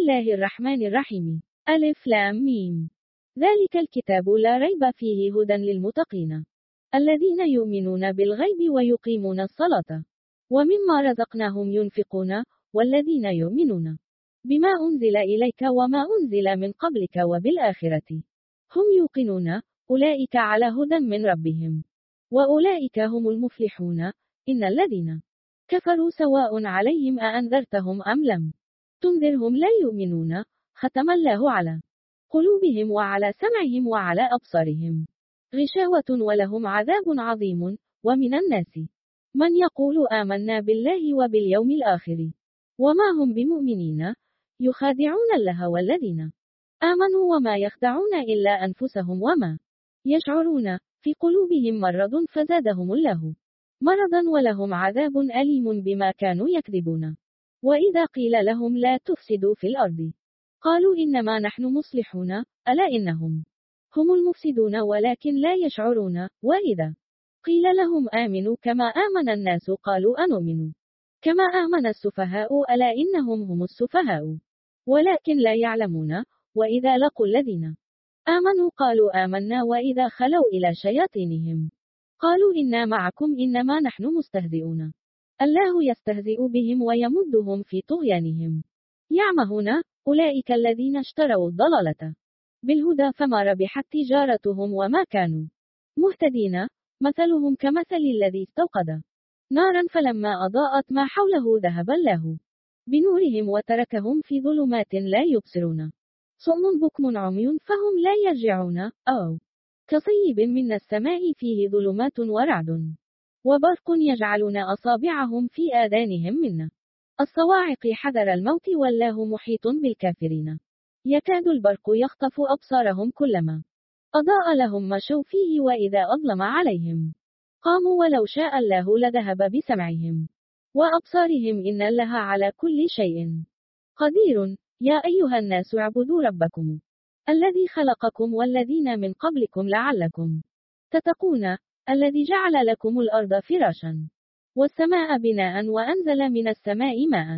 الله الرحمن الرحيم. ألف لام ميم. ذلك الكتاب لا ريب فيه هدى للمتقين الذين يؤمنون بالغيب ويقيمون الصلاة ومما رزقناهم ينفقون والذين يؤمنون بما أنزل إليك وما أنزل من قبلك وبالآخرة هم يوقنون أولئك على هدى من ربهم وأولئك هم المفلحون. إن الذين كفروا سواء عليهم أأنذرتهم أم لم تنذرهم لا يؤمنون ختم الله على قلوبهم وعلى سمعهم وعلى أبصارهم غشاوة ولهم عذاب عظيم. ومن الناس من يقول آمنا بالله وباليوم الآخر وما هم بمؤمنين يخادعون الله والذين آمنوا وما يخدعون إلا أنفسهم وما يشعرون في قلوبهم مرض فزادهم الله مرضا ولهم عذاب أليم بما كانوا يكذبون. وإذا قيل لهم لا تفسدوا في الأرض قالوا إنما نحن مصلحون ألا إنهم هم المفسدون ولكن لا يشعرون. وإذا قيل لهم آمنوا كما آمن الناس قالوا أنؤمن كما آمن السفهاء ألا إنهم هم السفهاء ولكن لا يعلمون. وإذا لقوا الذين آمنوا قالوا آمنا وإذا خلوا إلى شياطينهم قالوا إنا معكم إنما نحن مستهزئون الله يستهزئ بهم ويمدهم في طغيانهم يعمهون. أولئك الذين اشتروا الضلالة بالهدى فما ربحت تجارتهم وما كانوا مهتدين. مثلهم كمثل الذي استوقد نارا فلما أضاءت ما حوله ذهب الله بنورهم وتركهم في ظلمات لا يبصرون صم بكم عمي فهم لا يرجعون. أو كصيب من السماء فيه ظلمات ورعد وبرق يجعلون أصابعهم في آذانهم من الصواعق حذر الموت والله محيط بالكافرين يكاد البرق يخطف أبصارهم كلما أضاء لهم مشوا فيه وإذا أظلم عليهم قاموا ولو شاء الله لذهب بسمعهم وأبصارهم إن الله على كل شيء قدير. يا أيها الناس اعبدوا ربكم الذي خلقكم والذين من قبلكم لعلكم تتقون الذي جعل لكم الأرض فراشا والسماء بناء وأنزل من السماء ماء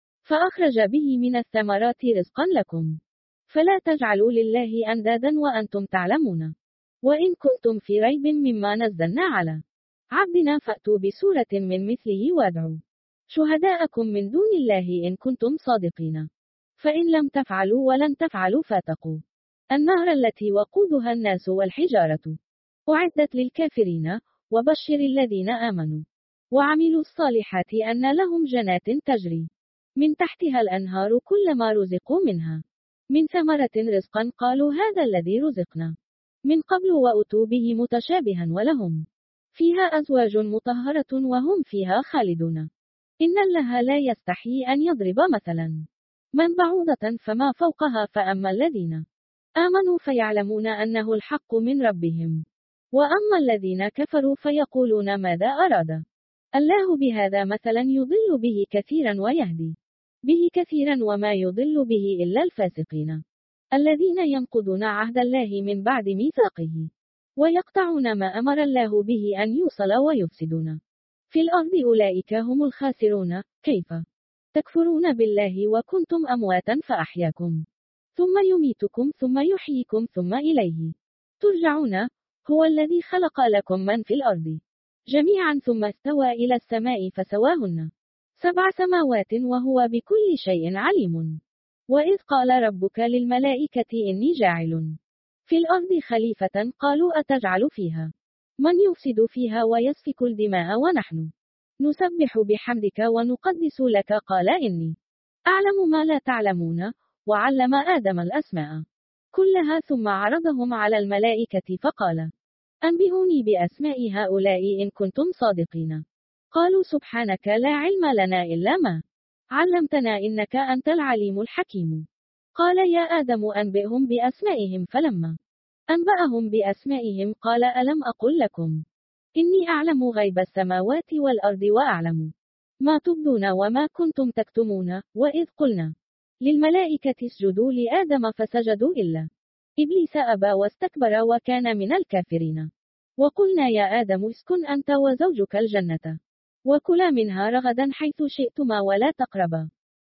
فأخرج به من الثمرات رزقا لكم فلا تجعلوا لله أندادا وأنتم تعلمون. وإن كنتم في ريب مما نزلنا على عبدنا فأتوا بسورة من مثله وادعوا شهداءكم من دون الله إن كنتم صادقين فإن لم تفعلوا ولن تفعلوا فاتقوا النار التي وقودها الناس والحجارة أعدت للكافرين. وبشر الذين آمنوا وعملوا الصالحات أن لهم جنات تجري من تحتها الأنهار كلما رزقوا منها من ثمرة رزقا قالوا هذا الذي رزقنا من قبل وأتوا به متشابها ولهم فيها أزواج مطهرة وهم فيها خالدون. إن الله لا يستحيي أن يضرب مثلا من بعوضة فما فوقها فأما الذين آمنوا فيعلمون أنه الحق من ربهم وأما الذين كفروا فيقولون ماذا أراد الله بهذا مثلا يضل به كثيرا ويهدي به كثيرا وما يضل به إلا الفاسقين الذين ينقضون عهد الله من بعد ميثاقه ويقطعون ما أمر الله به أن يوصل ويفسدون في الأرض أولئك هم الخاسرون. كيف تكفرون بالله وكنتم أمواتا فأحياكم ثم يميتكم ثم يحييكم ثم إليه ترجعون. هو الذي خلق لكم من في الأرض جميعا ثم استوى إلى السماء فسواهن 7 سماوات وهو بكل شيء عليم. وإذ قال ربك للملائكة إني جاعل في الأرض خليفة قالوا أتجعل فيها من يفسد فيها ويسفك الدماء ونحن نسبح بحمدك ونقدس لك قال إني أعلم ما لا تعلمون وعلم آدم الأسماء كلها ثم عرضهم على الملائكة فقال أنبئوني بأسماء هؤلاء إن كنتم صادقين قالوا سبحانك لا علم لنا إلا ما علمتنا إنك أنت العليم الحكيم. قال يا آدم أنبئهم بأسمائهم فلما أنبأهم بأسمائهم قال ألم أقل لكم إني أعلم غيب السماوات والأرض وأعلم ما تبدون وما كنتم تكتمون. وإذ قلنا للملائكة اسجدوا لآدم فسجدوا إلا إبليس أبى واستكبر وكان من الكافرين. وقلنا يا آدم اسكن أنت وزوجك الجنة وكلا منها رغدا حيث شئتما ولا تقربا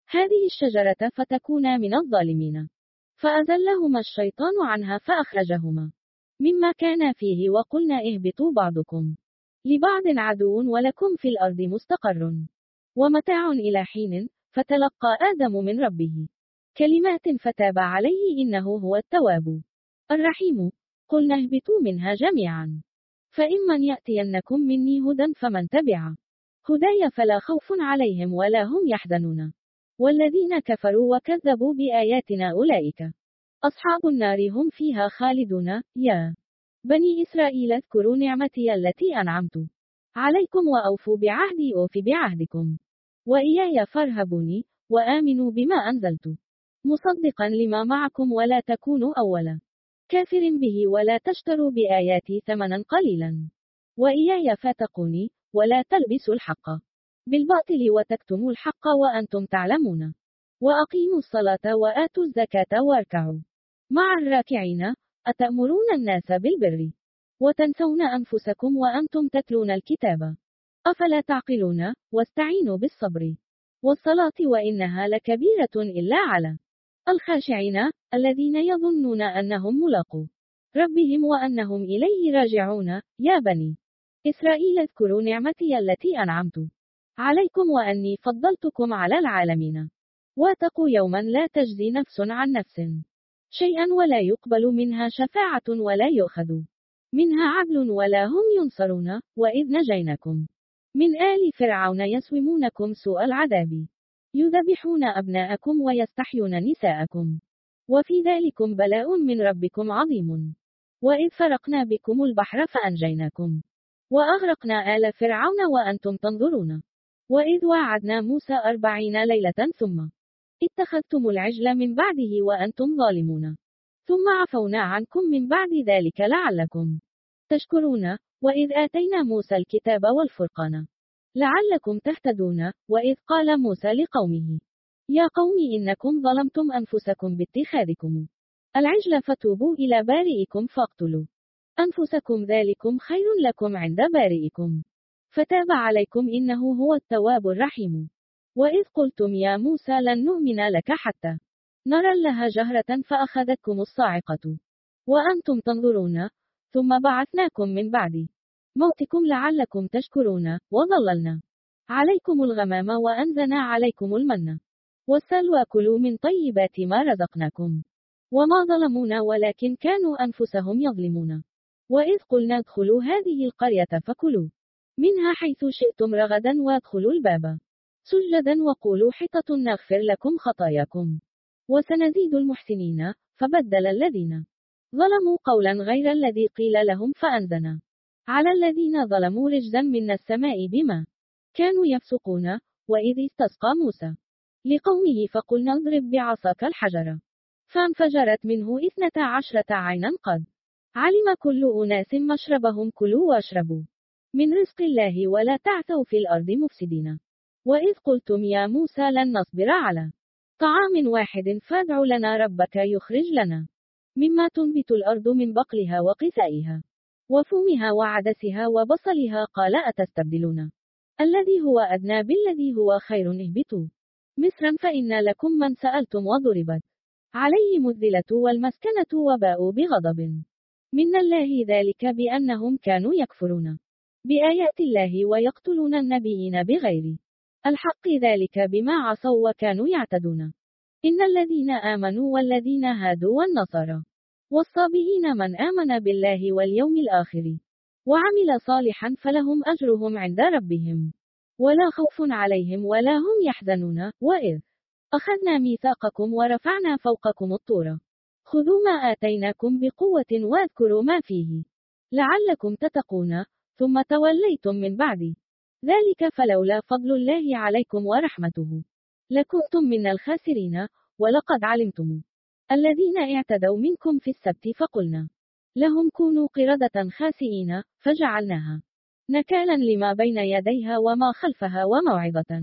هذه الشجرة فتكونا من الظالمين. فأزلهما الشيطان عنها فأخرجهما مما كان فيه وقلنا اهبطوا بعضكم لبعض عدو ولكم في الأرض مستقر ومتاع إلى حين. فتلقى آدم من ربه كلمات فتاب عليه إنه هو التواب الرحيم. قلنا اهبطوا منها جميعا فإما يأتينكم مني هدى فمن تبع هداي فلا خوف عليهم ولا هم يحزنون والذين كفروا وكذبوا بآياتنا أولئك أصحاب النار هم فيها خالدون. يا بني إسرائيل اذكروا نعمتي التي أنعمت عليكم وأوفوا بعهدي أوف بعهدكم وإياي فارهبوني وآمنوا بما أنزلت مصدقا لما معكم ولا تكونوا أول كافر به ولا تشتروا بآياتي ثمنا قليلا وإياي فاتقوني ولا تلبسوا الحق بالباطل وتكتموا الحق وأنتم تعلمون وأقيموا الصلاة وآتوا الزكاة واركعوا مع الراكعين. أتأمرون الناس بالبر وتنسون أنفسكم وأنتم تتلون الكتاب أفلا تعقلون واستعينوا بالصبر والصلاة وإنها لكبيرة إلا على الخاشعين الذين يظنون أنهم ملاقو ربهم وأنهم إليه راجعون. يا بني إسرائيل اذكروا نعمتي التي أنعمت عليكم وأني فضلتكم على العالمين واتقوا يوما لا تجزي نفس عن نفس شيئا ولا يقبل منها شفاعة ولا يؤخذ منها عدل ولا هم ينصرون. وإذ نجيناكم من آل فرعون يسومونكم سوء العذاب يذبحون أبناءكم ويستحيون نساءكم وفي ذلكم بلاء من ربكم عظيم. وإذ فرقنا بكم البحر فأنجيناكم وأغرقنا آل فرعون وأنتم تنظرون. وإذ وعدنا موسى 40 ليلة ثم اتخذتم العجل من بعده وأنتم ظالمون ثم عفونا عنكم من بعد ذلك لعلكم تشكرون. وإذ آتينا موسى الكتاب والفرقان لعلكم تهتدون. وإذ قال موسى لقومه يا قوم إنكم ظلمتم أنفسكم باتخاذكم العجل فتوبوا إلى بارئكم فاقتلوا أنفسكم ذلكم خير لكم عند بارئكم فتاب عليكم إنه هو التواب الرحيم. وإذ قلتم يا موسى لن نؤمن لك حتى نرى الله جهرة فأخذتكم الصاعقة وأنتم تنظرون ثم بعثناكم من بعد موتكم لعلكم تشكرون وظللنا عليكم الغمام وأنزلنا عليكم المن والسلوى كلوا من طيبات ما رزقناكم وما ظلمونا ولكن كانوا أنفسهم يظلمون. وإذ قلنا ادخلوا هذه القرية فكلوا منها حيث شئتم رغدا وادخلوا الباب سجدا وقولوا حطة نغفر لكم خطاياكم وسنزيد المحسنين. فبدل الذين ظلموا قولا غير الذي قيل لهم فأنزلنا على الذين ظلموا رجزا من السماء بما كانوا يفسقون. وإذ استسقى موسى لقومه فقلنا اضرب بعصاك الحجر فانفجرت منه 12 عينا قد علم كل أناس مشربهم كلوا واشربوا من رزق الله ولا تعثوا في الأرض مفسدين. وإذ قلتم يا موسى لن نصبر على طعام واحد فادع لنا ربك يخرج لنا مما تنبت الأرض من بقلها وقثائها وفومها وعدسها وبصلها قال أتستبدلون الذي هو أدنى بالذي هو خير اهبطوا مصرا فإن لكم من سألتم وضربت عليهم الذلة والمسكنة وباءوا بغضب من الله ذلك بأنهم كانوا يكفرون بآيات الله ويقتلون النبيين بغير الحق ذلك بما عصوا وكانوا يعتدون. إن الذين آمنوا والذين هادوا والنصارى والصابئين من آمن بالله واليوم الآخر وعمل صالحا فلهم أجرهم عند ربهم ولا خوف عليهم ولا هم يحزنون. وإذ أخذنا ميثاقكم ورفعنا فوقكم الطور خذوا ما آتيناكم بقوة واذكروا ما فيه لعلكم تتقون ثم توليتم من بعد ذلك فلولا فضل الله عليكم ورحمته لكنتم من الخاسرين. ولقد علمتم الذين اعتدوا منكم في السبت فقلنا لهم كونوا قردة خاسئين فجعلناها نكالا لما بين يديها وما خلفها وموعظة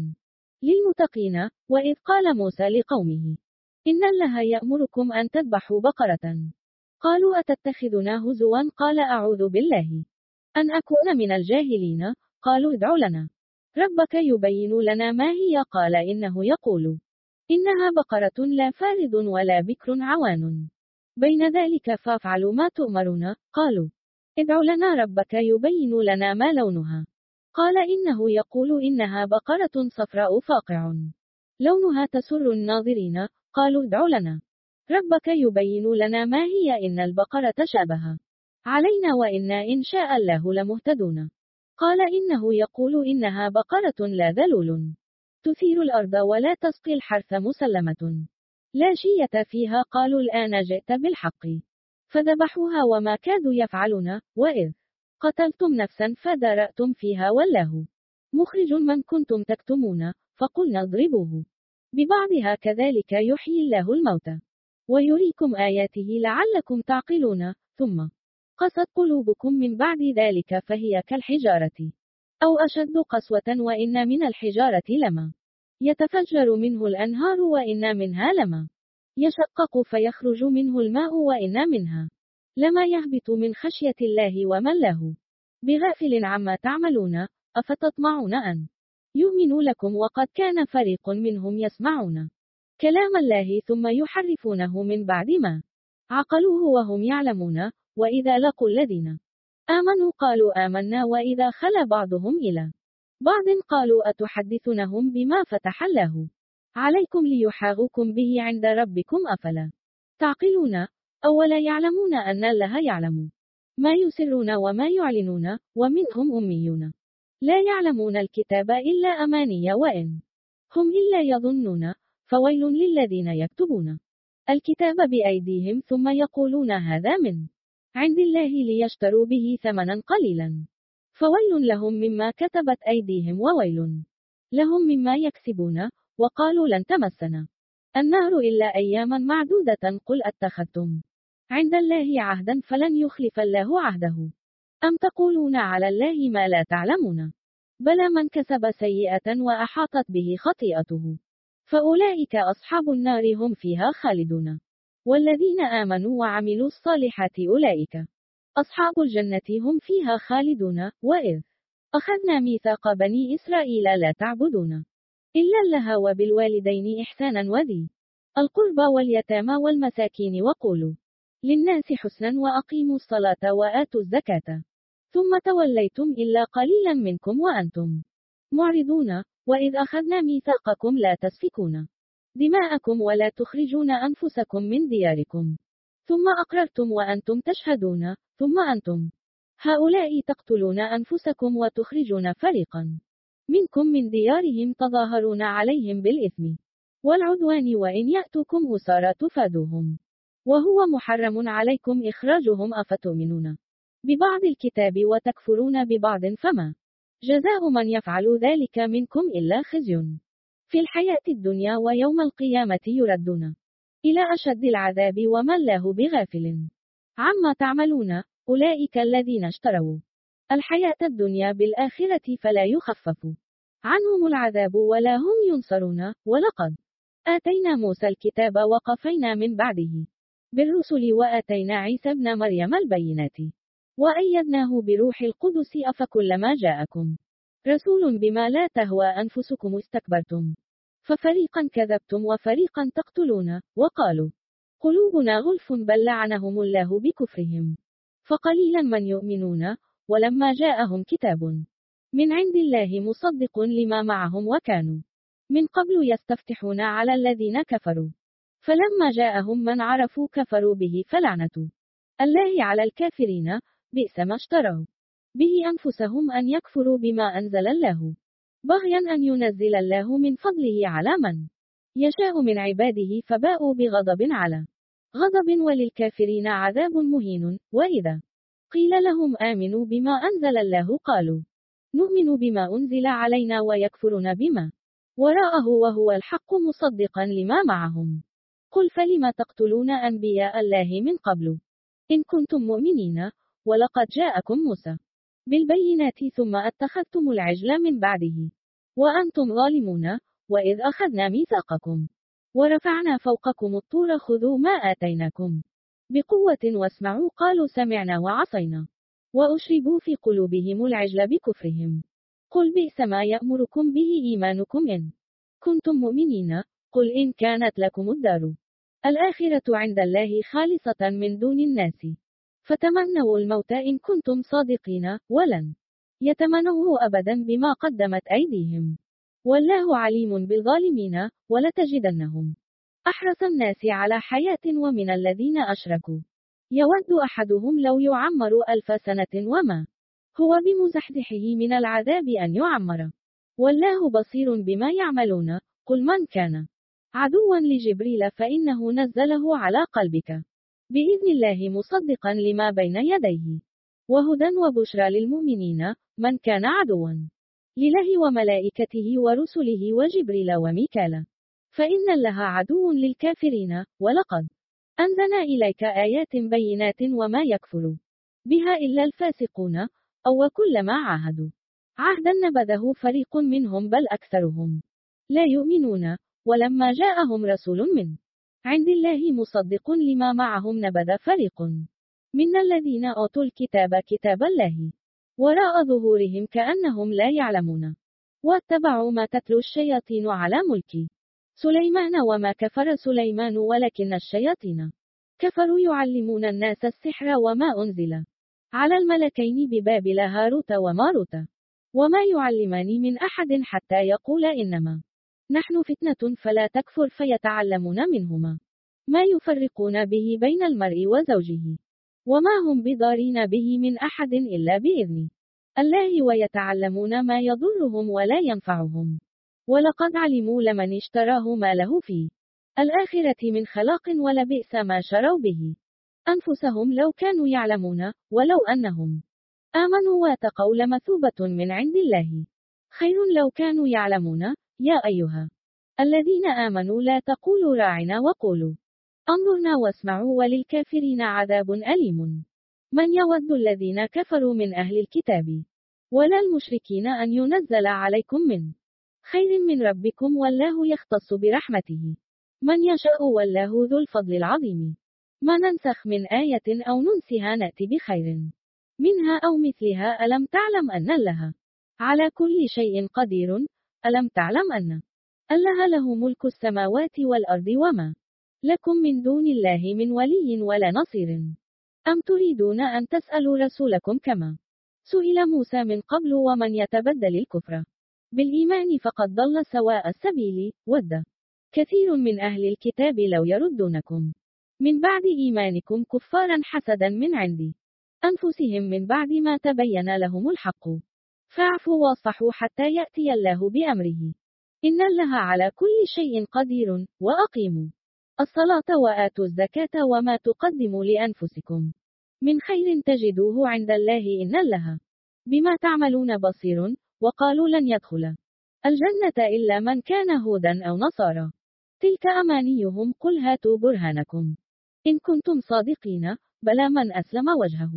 للمتقين. وإذ قال موسى لقومه إن الله يأمركم أن تذبحوا بقرة قالوا أتتخذنا هزوا قال أعوذ بالله أن أكون من الجاهلين. قالوا ادع لنا ربك يبين لنا ما هي قال إنه يقول إنها بقرة لا فارض ولا بكر عوان بين ذلك فافعلوا ما تؤمرون. قالوا ادع لنا ربك يبين لنا ما لونها. قال إنه يقول إنها بقرة صفراء فاقع لونها تسر الناظرين. قالوا ادع لنا ربك يبين لنا ما هي إن البقرة شابه علينا وإنا إن شاء الله لمهتدون. قال إنه يقول إنها بقرة لا ذلول تثير الأرض ولا تسقي الحرث مسلمة لا شية فيها. قالوا الآن جئت بالحق فذبحوها وما كادوا يفعلون. وإذ قتلتم نفسا فدارأتم فيها والله مخرج من كنتم تكتمون فقلنا اضربوه ببعضها كذلك يحيي الله الموتى ويريكم آياته لعلكم تعقلون. ثم قست قلوبكم من بعد ذلك فهي كالحجارة أو أشد قسوة وإن من الحجارة لما يتفجر منه الأنهار وإن منها لما يشقق فيخرج منه الماء وإن منها لما يهبط من خشية الله وما الله بغافل عما تعملون. أفتطمعون أن يؤمنوا لكم وقد كان فريق منهم يسمعون كلام الله ثم يحرفونه من بعد ما عقلوه وهم يعلمون. وإذا لقوا الذين آمنوا قالوا آمنا وإذا خلا بعضهم إلى بعض قالوا أتحدثونهم بما فتح الله عليكم ليحاغوكم به عند ربكم أفلا تعقلون. أولا يعلمون أن الله يعلم ما يسرون وما يعلنون ومنهم أميون لا يعلمون الكتاب إلا أماني وإن هم إلا يظنون. فويل للذين يكتبون الكتاب بأيديهم ثم يقولون هذا من عند الله ليشتروا به ثمنا قليلا فويل لهم مما كتبت أيديهم وويل لهم مما يكسبون. وقالوا لن تمسنا النار إلا أياما معدودة قل أتخذتم عند الله عهدا فلن يخلف الله عهده أم تقولون على الله ما لا تعلمون بلى من كسب سيئة وأحاطت به خطيئته فأولئك أصحاب النار هم فيها خالدون. والذين آمنوا وعملوا الصالحات أولئك أصحاب الجنة هم فيها خالدون. وإذ أخذنا ميثاق بني إسرائيل لا تعبدون إلا الله وبالوالدين إحسانا وذي القربى واليتامى والمساكين وقولوا للناس حسنا وأقيموا الصلاة وآتوا الزكاة ثم توليتم إلا قليلا منكم وأنتم معرضون. وإذ أخذنا ميثاقكم لا تسفكون دماءكم ولا تخرجون أنفسكم من دياركم ثم أقررتم وأنتم تشهدون ثم أنتم هؤلاء تقتلون أنفسكم وتخرجون فريقا منكم من ديارهم تظاهرون عليهم بالإثم والعدوان وإن يأتوكم أسارى تفادوهم وهو محرم عليكم إخراجهم. أفتؤمنون ببعض الكتاب وتكفرون ببعض فما جزاء من يفعل ذلك منكم إلا خزي في الحياة الدنيا ويوم القيامة يردون إلى أشد العذاب وما الله بغافل عما تعملون. أولئك الذين اشتروا الحياة الدنيا بالآخرة فلا يخفف عنهم العذاب ولا هم ينصرون. ولقد آتينا موسى الكتاب وقفينا من بعده بالرسل وآتينا عيسى ابن مريم البينات وأيدناه بروح القدس. أفكلما جاءكم رسول بما لا تهوى أنفسكم استكبرتم ففريقا كذبتم وفريقا تقتلون. وقالوا قلوبنا غلف بل لعنهم الله بكفرهم فقليلا من يؤمنون. ولما جاءهم كتاب من عند الله مصدق لما معهم وكانوا من قبل يستفتحون على الذين كفروا فلما جاءهم من عرفوا كفروا به فلعنة الله على الكافرين بئس ما اشتروا به أنفسهم أن يكفروا بما أنزل الله بغيا أن ينزل الله من فضله على من يشاء من عباده فباءوا بغضب على غضب وللكافرين عذاب مهين. وإذا قيل لهم آمنوا بما أنزل الله قالوا نؤمن بما أنزل علينا ويكفرون بما وراءه وهو الحق مصدقا لما معهم. قل فلم تقتلون أنبياء الله من قبل إن كنتم مؤمنين ولقد جاءكم موسى بالبينات ثم اتخذتم العجل من بعده وأنتم ظالمون. وإذ أخذنا ميثاقكم ورفعنا فوقكم الطور خذوا ما آتيناكم بقوة واسمعوا قالوا سمعنا وعصينا وأشربوا في قلوبهم العجل بكفرهم. قل بئس ما يأمركم به إيمانكم إن كنتم مؤمنين. قل إن كانت لكم الدار الآخرة عند الله خالصة من دون الناس فتمنوا الموت إن كنتم صادقين ولن يتمنوه أبدا بما قدمت أيديهم والله عليم بالظالمين ولتجدنهم أحرص الناس على حياة ومن الذين أشركوا يود أحدهم لو يعمر 1000 سنة وما هو بمزحزحه من العذاب أن يعمر والله بصير بما يعملون قل من كان عدوا لجبريل فإنه نزله على قلبك بإذن الله مصدقا لما بين يديه وهدى وبشرى للمؤمنين من كان عدوا لله وملائكته ورسله وجبريل وميكال فإن الله عدو للكافرين ولقد أنزلنا إليك آيات بينات وما يكفر بها إلا الفاسقون أو كلما عاهدوا عهدا نبذه فريق منهم بل أكثرهم لا يؤمنون ولما جاءهم رسول من عند الله مصدق لما معهم نبذ فريق من الذين أوتوا الكتاب كتاب الله وراء ظهورهم كأنهم لا يعلمون واتبعوا ما تتلو الشياطين على ملك سليمان وما كفر سليمان ولكن الشياطين كفروا يعلمون الناس السحر وما أنزل على الملكين ببابل هاروت وماروت وما يعلمان من أحد حتى يقول إنما نحن فتنة فلا تكفر فيتعلمون منهما ما يفرقون به بين المرء وزوجه وما هم بضارين به من أحد إلا بإذن الله ويتعلمون ما يضرهم ولا ينفعهم ولقد علموا لمن اشتراه ما له في الآخرة من خلاق ولبئس ما شروا به أنفسهم لو كانوا يعلمون ولو أنهم آمنوا واتقوا لمثوبة من عند الله خير لو كانوا يعلمون يا أيها الذين آمنوا لا تقولوا راعنا وقولوا انظرنا واسمعوا وللكافرين عذاب أليم من يود الذين كفروا من أهل الكتاب ولا المشركين أن ينزل عليكم من خير من ربكم والله يختص برحمته من يشاء والله ذو الفضل العظيم ما ننسخ من آية أو ننسها نأتي بخير منها أو مثلها ألم تعلم أن الله على كل شيء قدير ألم تعلم أن الله له ملك السماوات والأرض وما لكم من دون الله من ولي ولا نصير أم تريدون أن تسألوا رسولكم كما سئل موسى من قبل ومن يتبدل الكفر بالإيمان فقد ضل سواء السبيل ود كثير من أهل الكتاب لو يردونكم من بعد إيمانكم كفارا حسدا من عند أنفسهم من بعد ما تبين لهم الحق فاعفوا واصفحوا حتى يأتي الله بأمره إن الله على كل شيء قدير وأقيموا الصلاة وآتوا الزكاة وما تقدموا لأنفسكم من خير تجدوه عند الله إن الله بما تعملون بصير وقالوا لن يدخل الجنة إلا من كان هودا أو نصارى تلك أمانيهم قل هاتوا برهانكم إن كنتم صادقين بلى من أسلم وجهه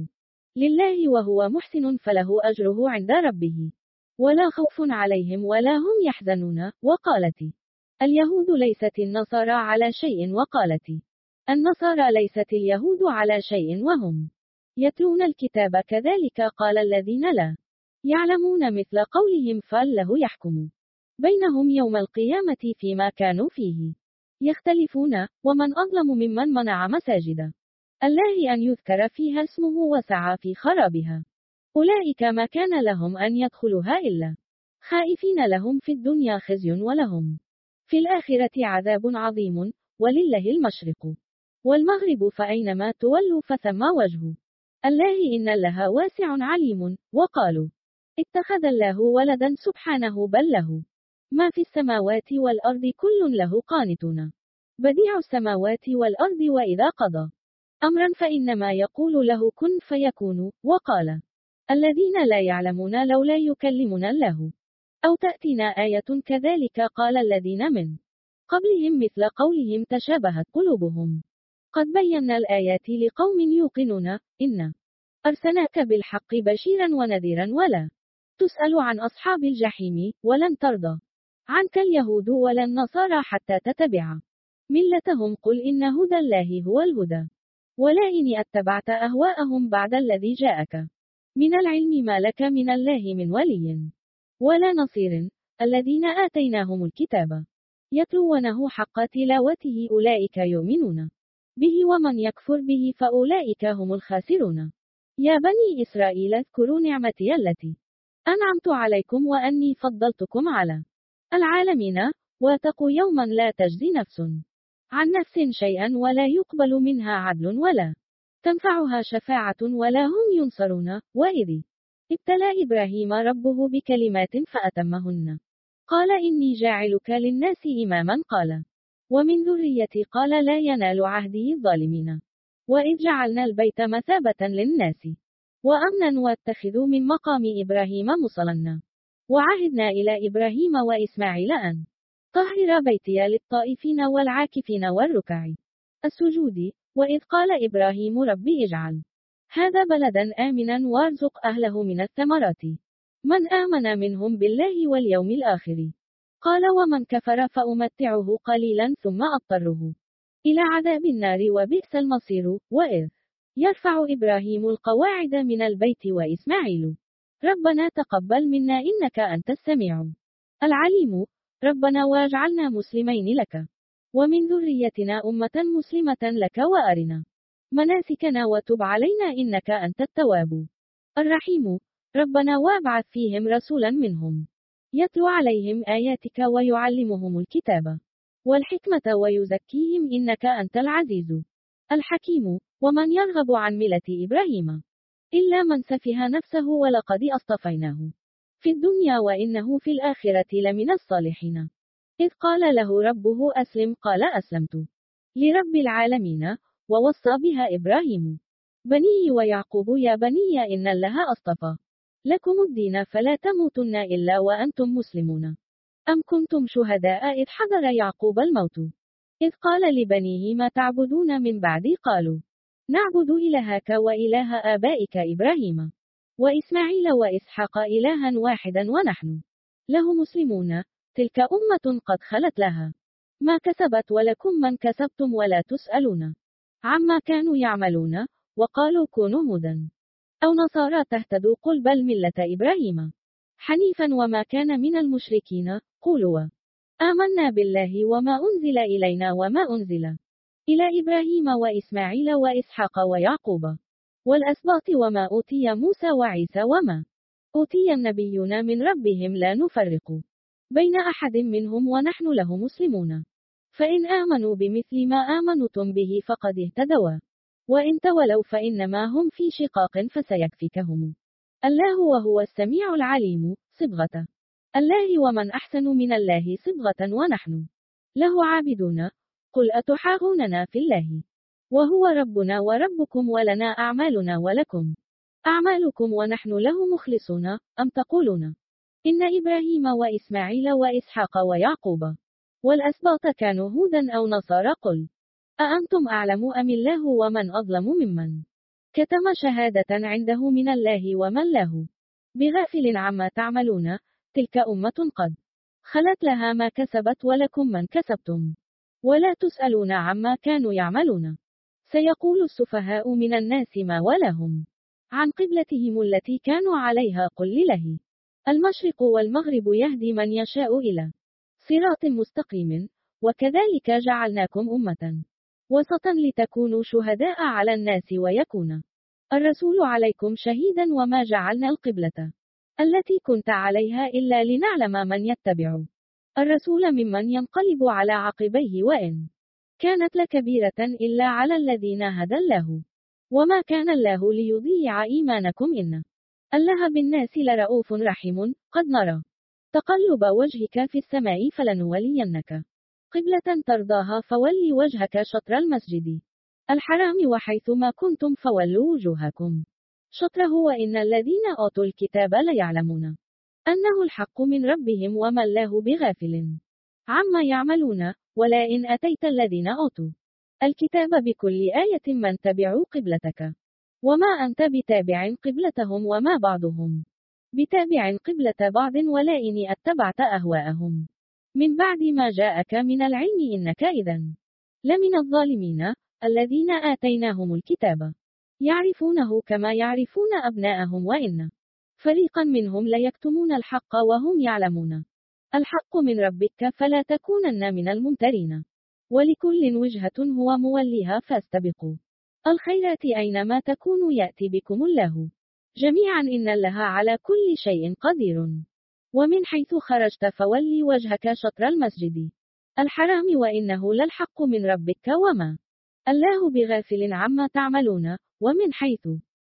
لله وهو محسن فله أجره عند ربه ولا خوف عليهم ولا هم يحزنون وقالت اليهود ليست النصارى على شيء وقالت النصارى ليست اليهود على شيء وهم يتلون الكتاب كذلك قال الذين لا يعلمون مثل قولهم فالله يحكم بينهم يوم القيامة فيما كانوا فيه يختلفون ومن أظلم ممن منع مساجد الله أن يذكر فيها اسمه وسعى في خرابها أولئك ما كان لهم أن يدخلوها إلا خائفين لهم في الدنيا خزي ولهم في الآخرة عذاب عظيم ولله المشرق والمغرب فأينما تولوا فثم وجه الله إن الله واسع عليم وقالوا اتخذ الله ولدا سبحانه بل له ما في السماوات والأرض كل له قانتون بديع السماوات والأرض وإذا قضى أمرا فإنما يقول له كن فيكون وقال الذين لا يعلمون لولا يكلمنا الله أو تأتينا آية كذلك قال الذين من قبلهم مثل قولهم تشابهت قلوبهم قد بينا الآيات لقوم يوقنون إن أرسلناك بالحق بشيرا ونذيرا ولا تسأل عن أصحاب الجحيم ولن ترضى عنك اليهود ولا النصارى حتى تتبع ملتهم قل إن هدى الله هو الهدى ولئن اتبعت أهواءهم بعد الذي جاءك من العلم ما لك من الله من ولي ولا نصير الذين آتيناهم الكتاب يتلونه حق تلاوته أولئك يؤمنون به ومن يكفر به فأولئك هم الخاسرون. يا بني إسرائيل اذكروا نعمتي التي أنعمت عليكم وأني فضلتكم على العالمين، واتقوا يوما لا تجزي نفس عن نفس شيئا ولا يقبل منها عدل ولا تنفعها شفاعة ولا هم ينصرون. وإذ ابتلى إبراهيم ربه بكلمات فأتمهن قال إني جاعلك للناس إماما قال ومن ذريتي قال لا ينال عهدي الظالمين. وإذ جعلنا البيت مثابة للناس وأمنا واتخذوا من مقام إبراهيم مصلى وعهدنا إلى إبراهيم وإسماعيل أن طهر بيتي للطائفين والعاكفين والركع السجود. وإذ قال إبراهيم رب اجعل هذا بلدا آمنا وارزق أهله من الثمرات من آمن منهم بالله واليوم الآخر. قال ومن كفر فأمتعه قليلا ثم أضطره إلى عذاب النار وبئس المصير. وإذ يرفع إبراهيم القواعد من البيت وإسماعيل ربنا تقبل منا إنك أنت السميع العليم. ربنا واجعلنا مسلمين لك ومن ذريتنا أمة مسلمة لك وأرنا مناسكنا وتب علينا إنك أنت التواب الرحيم. ربنا وابعث فيهم رسولا منهم يتلو عليهم آياتك ويعلمهم الكتاب والحكمة ويزكيهم إنك أنت العزيز الحكيم. ومن يرغب عن ملة إبراهيم إلا من سفه نفسه ولقد أصطفيناه في الدنيا وإنه في الآخرة لمن الصالحين. إذ قال له ربه أسلم قال أسلمت لرب العالمين. ووصى بها إبراهيم بنيه ويعقوب يا بني إن الله أصطفى لكم الدين فلا تموتن إلا وأنتم مسلمون. أم كنتم شهداء إذ حضر يعقوب الموت إذ قال لبنيه ما تعبدون من بعدي قالوا نعبد إلهك وإله آبائك إبراهيم وإسماعيل وإسحاق إلها واحدا ونحن له مسلمون. تلك أمة قد خلت لها ما كسبت ولكم من كسبتم ولا تسألون عما كانوا يعملون. وقالوا كونوا هودا أو نصارى تهتدوا قل بل ملة إبراهيم حنيفا وما كان من المشركين. قولوا آمنا بالله وما أنزل إلينا وما أنزل إلى إبراهيم وإسماعيل وإسحاق ويعقوب والأسباط وما أوتي موسى وعيسى وما أوتي النبيون من ربهم لا نفرق بين أحد منهم ونحن له مسلمون. فإن آمنوا بمثل ما آمنتم به فقد اهتدوا وإن تولوا فإنما هم في شقاق فسيكفيكهم الله وهو السميع العليم. صبغة الله ومن أحسن من الله صبغة ونحن له عابدون. قل أتحاجوننا في الله وهو ربنا وربكم ولنا أعمالنا ولكم أعمالكم ونحن له مخلصون. أم تقولون إن إبراهيم وإسماعيل وإسحاق ويعقوب والأسباط كانوا هودا أو نصارى قل أأنتم أعلم أم الله ومن أظلم ممن كتم شهادة عنده من الله ومن له بغافل عما تعملون. تلك أمة قد خلت لها ما كسبت ولكم من كسبتم ولا تسألون عما كانوا يعملون. سيقول السفهاء من الناس ما ولهم عن قبلتهم التي كانوا عليها قل لله المشرق والمغرب يهدي من يشاء إلى صراط مستقيم. وكذلك جعلناكم أمة وسطا لتكونوا شهداء على الناس ويكون الرسول عليكم شهيدا وما جعلنا القبلة التي كنت عليها إلا لنعلم من يتبع الرسول ممن ينقلب على عقبيه وإن كانت لكبيرة إلا على الذين هدى الله وما كان الله ليضيع إيمانكم إن الله بالناس لرؤوف رحيم. قد نرى تقلب وجهك في السماء فلنولينك قبلة ترضاها فولي وجهك شطر المسجد الحرام وحيثما كنتم فولوا وجوهكم شطره وإن الذين أوتوا الكتاب ليعلمون أنه الحق من ربهم وما الله بغافل عما يعملون. ولئن أتيت الذين أوتوا الكتاب بكل آية من تبعوا قبلتك وما أنت بتابع قبلتهم وما بعضهم بتابع قبلة بعض ولئن اتبعت أهواءهم من بعد ما جاءك من العلم إنك إذن لمن الظالمين. الذين آتيناهم الكتاب يعرفونه كما يعرفون أبناءهم وإن فريقا منهم ليكتمون الحق وهم يعلمون. الحق من ربك فلا تكونن من الممترين. ولكل وجهة هو موليها فاستبقوا الخيرات أينما تكونوا يأتي بكم الله جميعا إن الله على كل شيء قدير. ومن حيث خرجت فولي وجهك شطر المسجد الحرام وإنه للحق من ربك وما الله بغافل عما تعملون. ومن حيث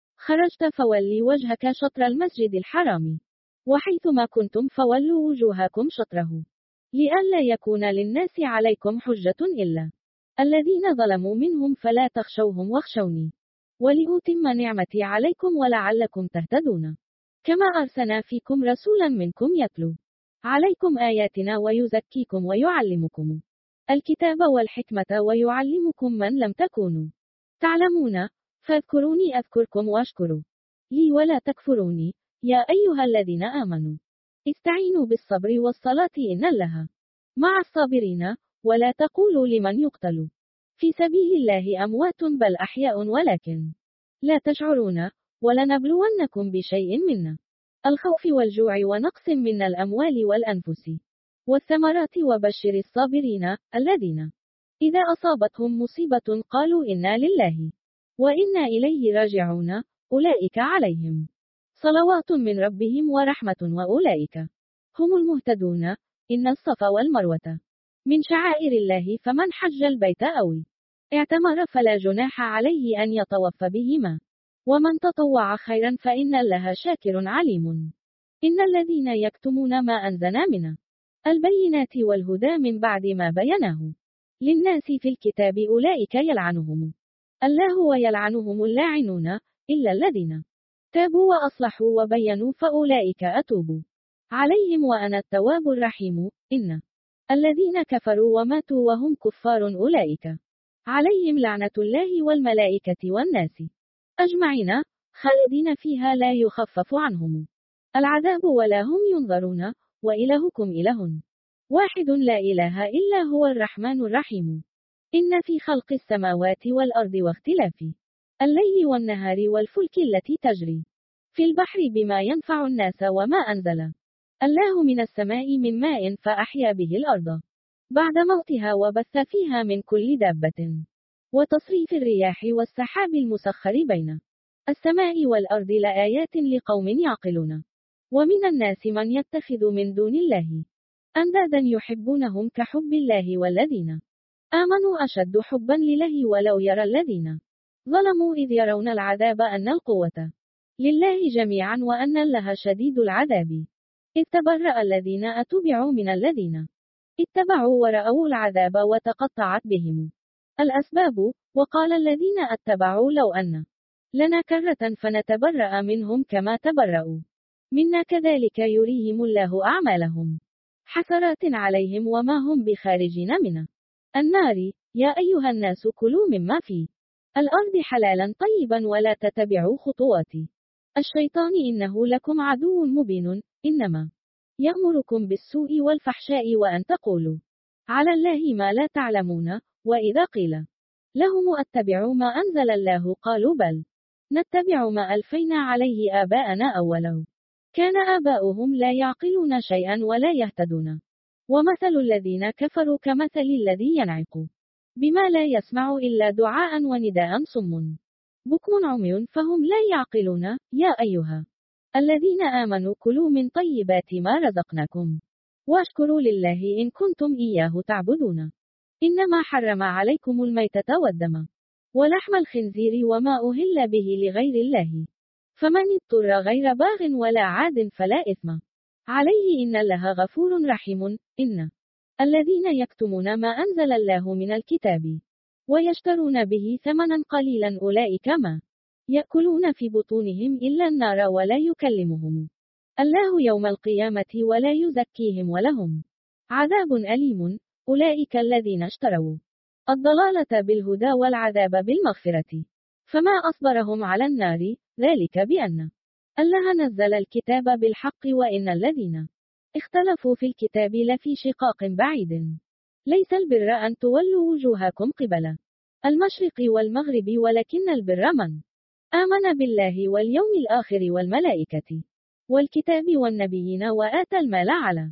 خرجت فولي وجهك شطر المسجد الحرام وحيث ما كنتم فولوا وجوهكم شطره لئلا يكون للناس عليكم حجة إلا الذين ظلموا منهم فلا تخشوهم واخشوني ولأتم نعمتي عليكم ولعلكم تهتدون. كما أرسلنا فيكم رسولا منكم يتلو عليكم آياتنا ويزكيكم ويعلمكم الكتاب والحكمة ويعلمكم من لم تكونوا تعلمون فاذكروني أذكركم واشكروا لي ولا تكفروني. يا أيها الذين آمنوا استعينوا بالصبر والصلاة إن الله مع الصابرين. ولا تقولوا لمن يقتل في سبيل الله أموات بل أحياء ولكن لا تشعرون. ولنبلونكم بشيء من الخوف والجوع ونقص من الأموال والأنفس والثمرات وبشر الصابرين الذين إذا أصابتهم مصيبة قالوا إنا لله وإنا إليه راجعون أولئك عليهم صلوات من ربهم ورحمة وأولئك هم المهتدون. إن الصفا والمروة من شعائر الله فمن حج البيت أو اعتمر فلا جناح عليه أن يطوف بهما ومن تطوع خيرا فإن الله شاكر عليم. إن الذين يكتمون ما أنزلنا من البينات والهدى من بعد ما بيناه للناس في الكتاب أولئك يلعنهم الله ويلعنهم اللاعنون إلا الذين تابوا وأصلحوا وبينوا فأولئك أتوب عليهم وأنا التواب الرحيم. إن الذين كفروا وماتوا وهم كفار أولئك عليهم لعنة الله والملائكة والناس أجمعين خالدين فيها لا يخفف عنهم العذاب ولا هم ينظرون. وإلهكم إله واحد لا إله إلا هو الرحمن الرحيم. إن في خلق السماوات والأرض واختلاف الليل والنهار والفلك التي تجري في البحر بما ينفع الناس وما أنزل الله من السماء من ماء فأحيا به الأرض بعد موتها وبث فيها من كل دابة وتصريف الرياح والسحاب المسخر بين السماء والأرض لآيات لقوم يعقلون. ومن الناس من يتخذ من دون الله أندادا يحبونهم كحب الله والذين آمنوا أشد حبا لله ولو يرى الذين ظلموا إذ يرون العذاب أن القوة لله جميعا وأن الله شديد العذاب. إذ تبرأ الذين أتبعوا من الذين اتبعوا ورأوا العذاب وتقطعت بهم الأسباب. وقال الذين اتبعوا لو أن لنا كرة فنتبرأ منهم كما تبرأوا منا كذلك يريهم الله أعمالهم حسرات عليهم وما هم بخارجين من النار. يا أيها الناس كلوا مما في الأرض حلالا طيبا ولا تتبعوا خطوات الشيطان إنه لكم عدو مبين. إنما يأمركم بالسوء والفحشاء وأن تقولوا على الله ما لا تعلمون. وإذا قيل لهم اتبعوا ما أنزل الله قالوا بل نتبع ما ألفينا عليه آباءنا أولو كان آباؤهم لا يعقلون شيئا ولا يهتدون. ومثل الذين كفروا كمثل الذي ينعق بما لا يسمع إلا دعاء ونداء صم بكم عمي فهم لا يعقلون. يا أيها الذين آمنوا كلوا من طيبات ما رزقناكم واشكروا لله إن كنتم إياه تعبدون. إنما حرم عليكم الميتة والدم ولحم الخنزير وما أهل به لغير الله فمن اضطر غير باغ ولا عاد فلا إثم عليه إن الله غفور رحيم. إن الذين يكتمون ما أنزل الله من الكتاب ويشترون به ثمنا قليلا أولئك ما يأكلون في بطونهم إلا النار ولا يكلمهم الله يوم القيامة ولا يزكيهم ولهم عذاب أليم. أولئك الذين اشتروا الضلالة بالهدى والعذاب بالمغفرة فما أصبرهم على النار ذلك بأن الله نزل الكتاب بالحق وإن الذين اختلفوا في الكتاب لفي شقاق بعيد. ليس البر أن تولوا وجوهكم قبل المشرق والمغرب ولكن البر من آمن بالله واليوم الآخر والملائكة والكتاب والنبيين وآتى المال على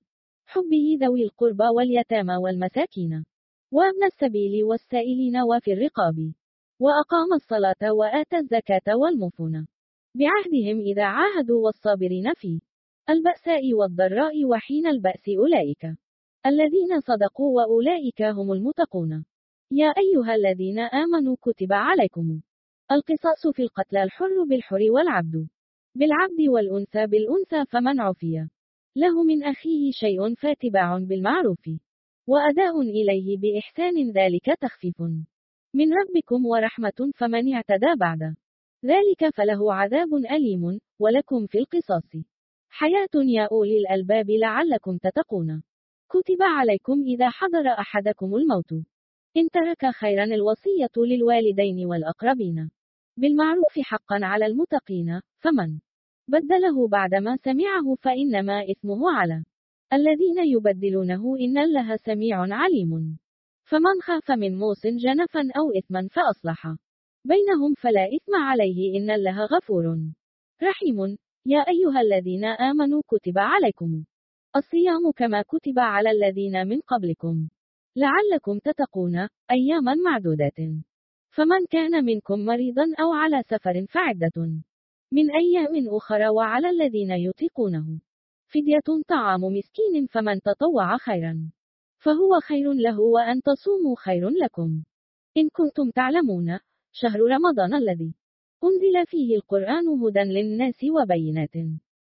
حبه ذوي القربى واليتامى والمساكين وابن السبيل والسائلين وفي الرقاب وأقام الصلاة وآتى الزكاة والموفون بعهدهم إذا عاهدوا والصابرين في البأساء والضراء وحين البأس أولئك الذين صدقوا وأولئك هم المتقون. يا أيها الذين آمنوا كتب عليكم القصاص في القتلى الحر بالحر والعبد بالعبد والأنثى بالأنثى فمن عفي له من أخيه شيء فاتباع بالمعروف وأداء إليه بإحسان ذلك تخفيف من ربكم ورحمة فمن اعتدى بعد ذلك فله عذاب أليم ولكم في القصاص حياة يا أولي الألباب لعلكم تتقون. كتب عليكم إذا حضر أحدكم الموت إن ترك خيرا الوصية للوالدين والأقربين بالمعروف حقا على المتقين فمن بدله بعدما سمعه فإنما إثمه على الذين يبدلونه إن الله سميع عليم. فمن خاف من موص جنفا أو إثما فأصلح بينهم فلا إثم عليه إن الله غفور رحيم. يا أيها الذين آمنوا كتب عليكم الصيام كما كتب على الذين من قبلكم لعلكم تتقون أياما معدودات فمن كان منكم مريضا أو على سفر فعدة من أيام أخرى وعلى الذين يطيقونه فدية طعام مسكين فمن تطوع خيرا فهو خير له وأن تصوموا خير لكم إن كنتم تعلمون. شهر رمضان الذي أنزل فيه القرآن هدى للناس وبينات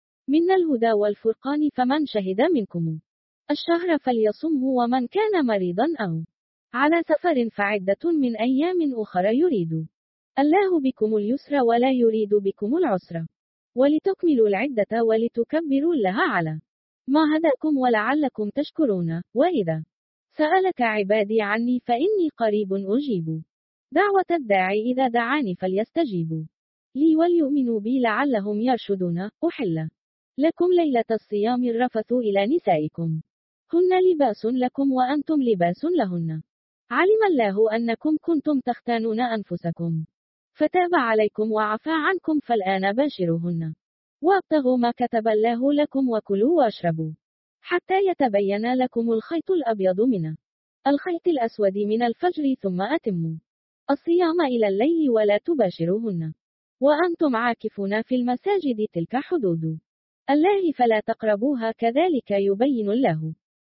من الهدى والفرقان فمن شهد منكم الشهر فليصمه ومن كان مريضا أو على سفر فعدة من أيام أخرى يريد الله بكم اليسر ولا يريد بكم العسر ولتكملوا العدة ولتكبروا الله على ما هداكم ولعلكم تشكرون. وإذا سألك عبادي عني فإني قريب أجيب دعوة الداعي إذا دعاني فليستجيبوا لي وليؤمنوا بي لعلهم يرشدون. أحل لكم ليلة الصيام الرفث إلى نسائكم هن لباس لكم وأنتم لباس لهن علم الله أنكم كنتم تختانون أنفسكم فتاب عليكم وعفى عنكم فالآن باشروهن وابتغوا ما كتب الله لكم وكلوا واشربوا حتى يتبين لكم الخيط الأبيض من الخيط الأسود من الفجر ثم أتموا الصيام إلى الليل ولا تباشروهن وأنتم عاكفون في المساجد تلك حدود الله فلا تقربوها كذلك يبين الله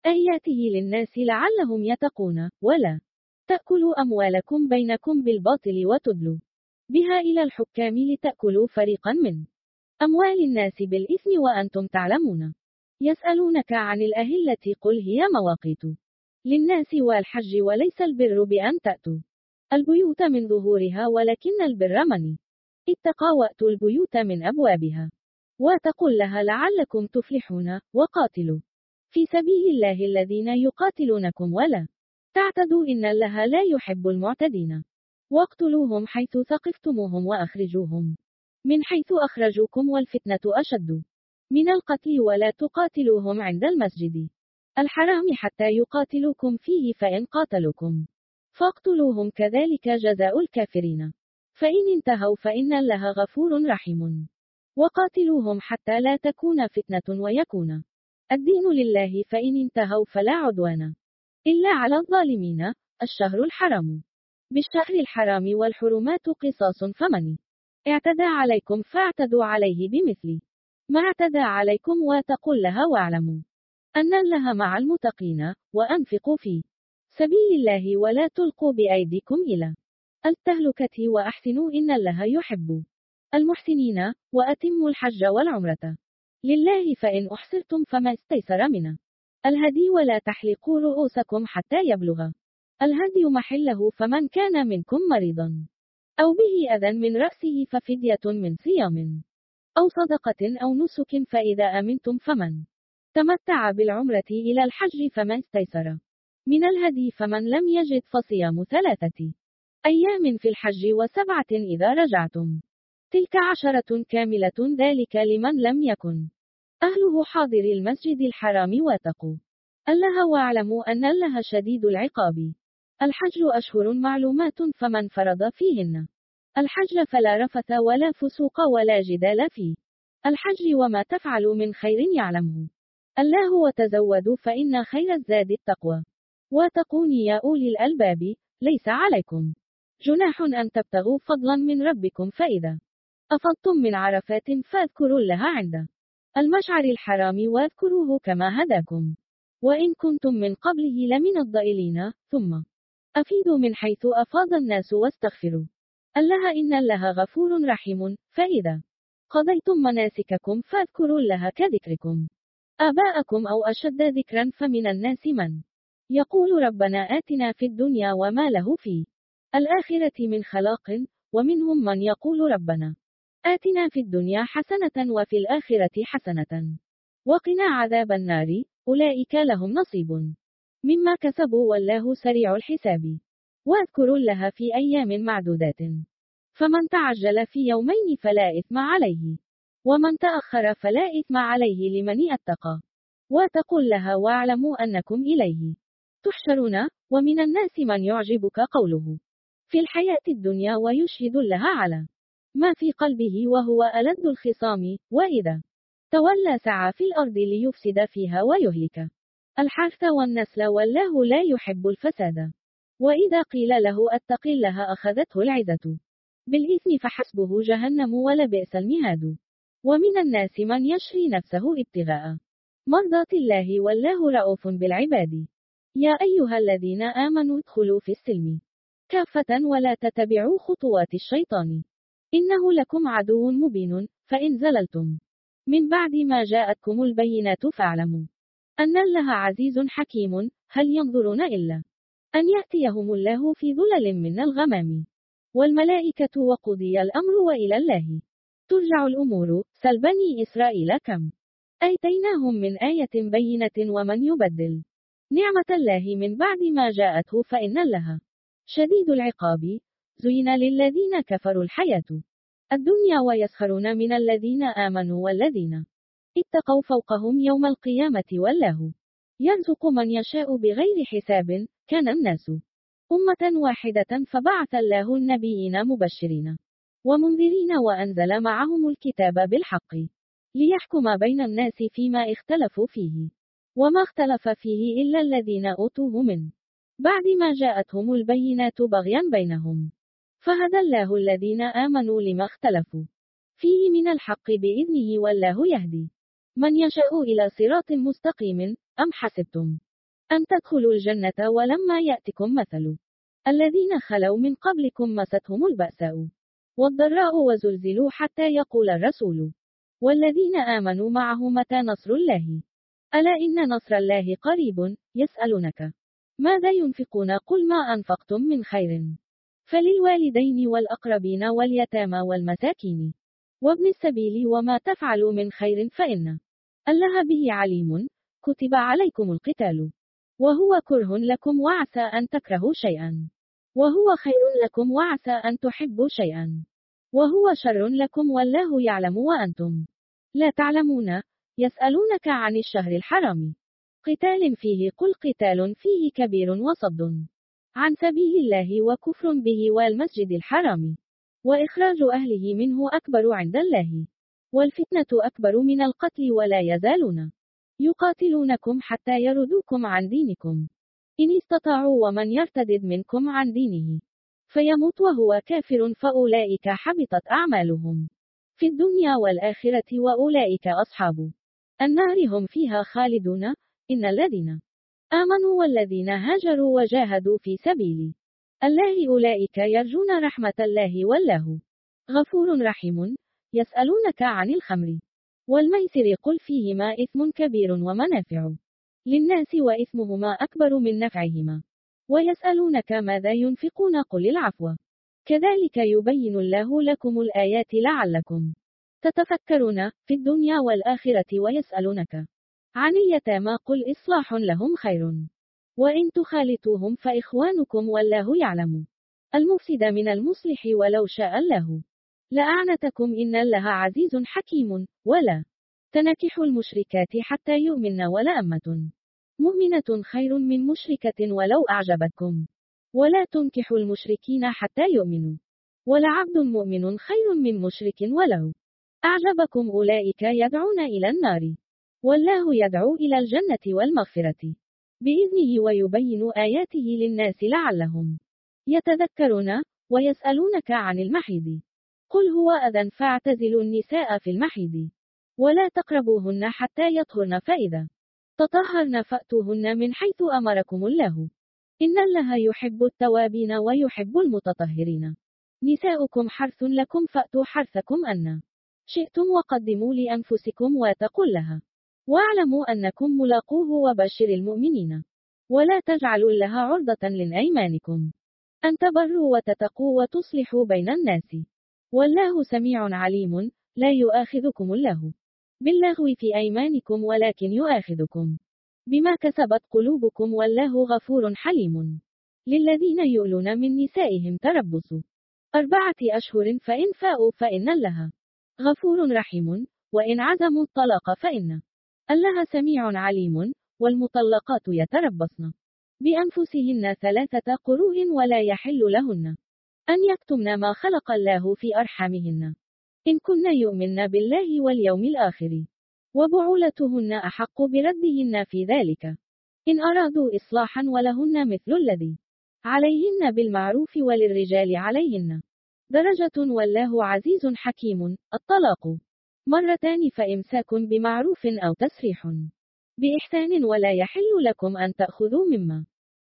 آياته للناس لعلهم يتقون. ولا تأكلوا أموالكم بينكم بالباطل وتدلوا بها إلى الحكام لتأكلوا فريقا من أموال الناس بالإثم وأنتم تعلمون. يسألونك عن الأهلة قل هي مواقيت للناس والحج وليس البر بأن تأتوا البيوت من ظهورها ولكن البر من اتقى وأتوا البيوت من أبوابها واتقوا الله لعلكم تفلحون. وقاتلوا في سبيل الله الذين يقاتلونكم ولا تعتدوا إن الله لا يحب المعتدين. واقتلوهم حيث ثقفتموهم وأخرجوهم من حيث أخرجوكم والفتنة أشد من القتل ولا تقاتلوهم عند المسجد الحرام حتى يقاتلوكم فيه فإن قاتلوكم فاقتلوهم كذلك جزاء الكافرين فإن انتهوا فإن الله غفور رحيم. وقاتلوهم حتى لا تكون فتنة ويكون الدين لله فإن انتهوا فلا عدوان إلا على الظالمين. الشهر الحرام بالشهر الحرام والحرمات قصاص فمن اعتدى عليكم فاعتدوا عليه بمثل ما اعتدى عليكم واتقوا الله واعلموا أن الله مع المتقين. وأنفقوا في سبيل الله ولا تلقوا بأيديكم إلى التهلكة وأحسنوا إن الله يحب المحسنين. وأتموا الحج والعمرة لله فإن أحصرتم فما استيسر من الهدي ولا تحلقوا رؤوسكم حتى يبلغ الهدي محله فمن كان منكم مريضا أو به أذى من رأسه ففدية من صيام أو صدقة أو نسك فإذا أمنتم فمن تمتع بالعمرة إلى الحج فما استيسر من الهدي فمن لم يجد فصيام 3 أيام في الحج و7 إذا رجعتم تلك 10 كاملة ذلك لمن لم يكن أهله حاضر المسجد الحرام واتقوا الله واعلموا أن الله شديد العقاب. الحج أشهر معلومات فمن فرض فيهن الحج فلا رفث ولا فسوق ولا جدال فيه الحج وما تفعلوا من خير يعلمه الله وتزودوا فإن خير الزاد التقوى واتقون يا أولي الألباب. ليس عليكم جناح أن تبتغوا فضلا من ربكم فإذا أفضتم من عرفات فاذكروا الله عند المشعر الحرام واذكروه كما هداكم وإن كنتم من قبله لمن الضالين ثم أفيدوا من حيث أفاض الناس واستغفروا الله إن الله غفور رحيم. فإذا قضيتم مناسككم فاذكروا الله كذكركم آباءكم أو أشد ذكرا فمن الناس من يقول ربنا آتنا في الدنيا وما له في الآخرة من خلاق ومنهم من يقول ربنا آتنا في الدنيا حسنة وفي الآخرة حسنة وقنا عذاب النار. أولئك لهم نصيب مما كسبوا والله سريع الحساب. واذكروا الله في أيام معدودات فمن تعجل في يومين فلا إثم عليه ومن تأخر فلا إثم عليه لمن اتقى واتقوا الله واعلموا أنكم إليه تحشرون. ومن الناس من يعجبك قوله في الحياة الدنيا ويشهد الله على ما في قلبه وهو ألد الخصام وإذا تولى سعى في الأرض ليفسد فيها ويهلك الحرث والنسل والله لا يحب الفساد. وإذا قيل له اتق الله أخذته العزة بالإثم فحسبه جهنم ولبئس المهاد. ومن الناس من يشري نفسه ابتغاء مرضات الله والله رؤوف بالعباد. يا أيها الذين آمنوا ادخلوا في السلم كافة ولا تتبعوا خطوات الشيطان إنه لكم عدو مبين. فإن زللتم من بعد ما جاءتكم البينات فاعلموا أن الله عزيز حكيم. هل ينظرون إلا أن يأتيهم الله في ظلل من الغمام والملائكة وقضي الأمر وإلى الله ترجع الأمور. سل بني إسرائيل كم آتيناهم من آية بينة ومن يبدل نعمة الله من بعد ما جاءته فإن الله شديد العقاب. زين للذين كفروا الحياة الدنيا ويسخرون من الذين آمنوا والذين اتقوا فوقهم يوم القيامة والله يرزق من يشاء بغير حساب. كان الناس أمة واحدة فبعث الله النبيين مبشرين ومنذرين وأنزل معهم الكتاب بالحق ليحكم بين الناس فيما اختلفوا فيه وما اختلف فيه إلا الذين أوتوه من بعد ما جاءتهم البينات بغيا بينهم فهدى الله الذين آمنوا لما اختلفوا فيه من الحق بإذنه والله يهدي من يشاء إلى صراط مستقيم. أم حسبتم أن تدخلوا الجنة ولما يأتكم مثل الذين خلوا من قبلكم مستهم البأساء والضراء وزلزلوا حتى يقول الرسول والذين آمنوا معه متى نصر الله ألا إن نصر الله قريب. يسألونك ماذا ينفقون قل ما أنفقتم من خير فللوالدين والأقربين واليتامى والمساكين وابن السبيل وما تفعلوا من خير فإن الله به عليم. كتب عليكم القتال وهو كره لكم وعسى أن تكرهوا شيئا وهو خير لكم وعسى أن تحبوا شيئا وهو شر لكم والله يعلم وأنتم لا تعلمون. يسألونك عن الشهر الحرام قتال فيه قل قتال فيه كبير وصد عن سبيل الله وكفر به والمسجد الحرام وإخراج أهله منه أكبر عند الله والفتنة أكبر من القتل ولا يزالون يقاتلونكم حتى يردوكم عن دينكم إن استطاعوا ومن يرتد منكم عن دينه فيموت وهو كافر فأولئك حبطت أعمالهم في الدنيا والآخرة وأولئك أصحاب النار هم فيها خالدون. إن الذين آمنوا والذين هاجروا وجاهدوا في سبيل الله أولئك يرجون رحمة الله والله غفور رحيم. يسألونك عن الخمر والميسر قل فيهما إثم كبير ومنافع للناس وإثمهما أكبر من نفعهما ويسألونك ماذا ينفقون قل العفو كذلك يبين الله لكم الآيات لعلكم تتفكرون في الدنيا والآخرة. ويسألونك عن اليتامى قل إصلاح لهم خير وإن تخالطوهم فإخوانكم والله يعلم المفسد من المصلح ولو شاء الله لأعنتكم إن الله عزيز حكيم. ولا تنكحوا المشركات حتى يؤمن ولا أمة مؤمنة خير من مشركة ولو أعجبتكم ولا تنكحوا المشركين حتى يؤمنوا ولعبد مؤمن خير من مشرك ولو أعجبكم. أولئك يدعون إلى النار والله يدعو إلى الجنة والمغفرة بإذنه ويبين آياته للناس لعلهم يتذكرون. ويسألونك عن المحيض قل هو أذى فاعتزلوا النساء في المحيض ولا تقربوهن حتى يطهرن فإذا تطهرن فأتوهن من حيث أمركم الله إن الله يحب التوابين ويحب المتطهرين. نساؤكم حرث لكم فأتوا حرثكم أن شئتم وقدموا لأنفسكم واتقوا الله واعلموا أنكم ملاقوه وبشر المؤمنين. ولا تجعلوا الله عرضة لأيمانكم أن تبروا وتتقوا وتصلحوا بين الناس والله سميع عليم. لا يؤاخذكم الله باللغو في أيمانكم ولكن يؤاخذكم بما كسبت قلوبكم والله غفور حليم. للذين يؤلون من نسائهم تربص 4 أشهر فإن فاءوا فإن الله غفور رحيم وإن عزموا الطلاق فإن الله سميع عليم. والمطلقات يتربصن بأنفسهن 3 قروء ولا يحل لهن أن يكتمن ما خلق الله في أرحامهن إن كن يؤمن بالله واليوم الآخر وبعولتهن أحق بردهن في ذلك إن أرادوا إصلاحا ولهن مثل الذي عليهن بالمعروف وللرجال عليهن درجة والله عزيز حكيم. الطلاق 2 فإمساك بمعروف أو تسريح بإحسان ولا يحل لكم أن تأخذوا مما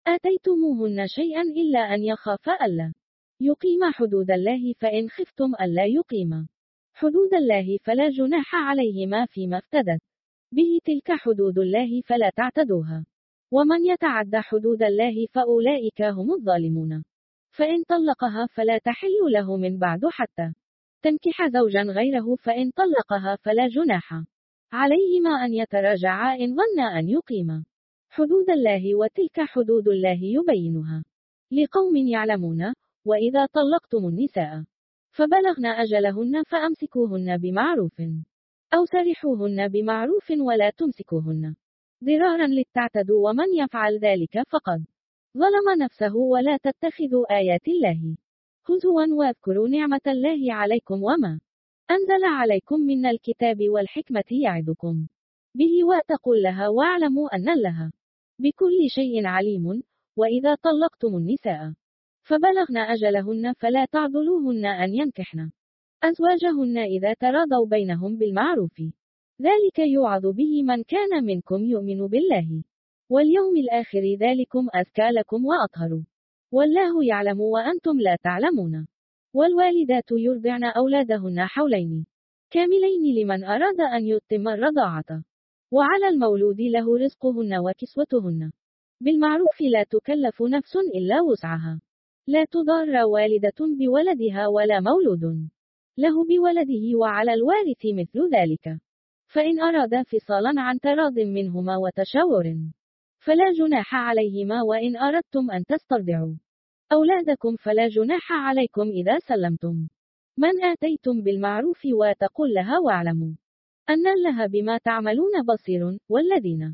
آتيتموهن شيئا إلا أن يخافا ألا يقيما حدود الله فإن خفتم ألا يقيما حدود الله فلا جناح عليهما فيما افتدت به تلك حدود الله فلا تعتدوها ومن يتعد حدود الله فأولئك هم الظالمون. فإن طلقها فلا تحل له من بعد حتى تنكح زوجا غيره فإن طلقها فلا جناح عليهما أن يتراجعا إن ظنا أن يقيما حدود الله وتلك حدود الله يبينها لقوم يعلمون. وإذا طلقتم النساء فبلغن أجلهن فأمسكوهن بمعروف أو سرحوهن بمعروف ولا تمسكوهن ضرارا لتعتدوا ومن يفعل ذلك فقد ظلم نفسه. ولا تتخذوا آيات الله هزوا واذكروا نعمة الله عليكم وما أنزل عليكم من الكتاب والحكمة يعظكم به واتقوا الله واعلموا أن الله بكل شيء عليم. وإذا طلقتم النساء فبلغن أجلهن فلا تعضلوهن أن ينكحن أزواجهن إذا تراضوا بينهم بالمعروف ذلك يوعظ به من كان منكم يؤمن بالله واليوم الآخر ذلكم أزكى لكم وأطهر والله يعلم وأنتم لا تعلمون. والوالدات يرضعن أولادهن حولين كاملين لمن أراد أن يتم الرضاعة وعلى المولود له رزقهن وكسوتهن بالمعروف لا تكلف نفس إلا وسعها لا تضار والدة بولدها ولا مولود له بولده وعلى الوارث مثل ذلك فإن أرادا فصالا عن تراض منهما وتشاور فلا جناح عليهما. وإن أردتم أن تسترضعوا أولادكم فلا جناح عليكم إذا سلمتم من آتيتم بالمعروف واتقوا الله واعلموا أن الله بما تعملون بصير. والذين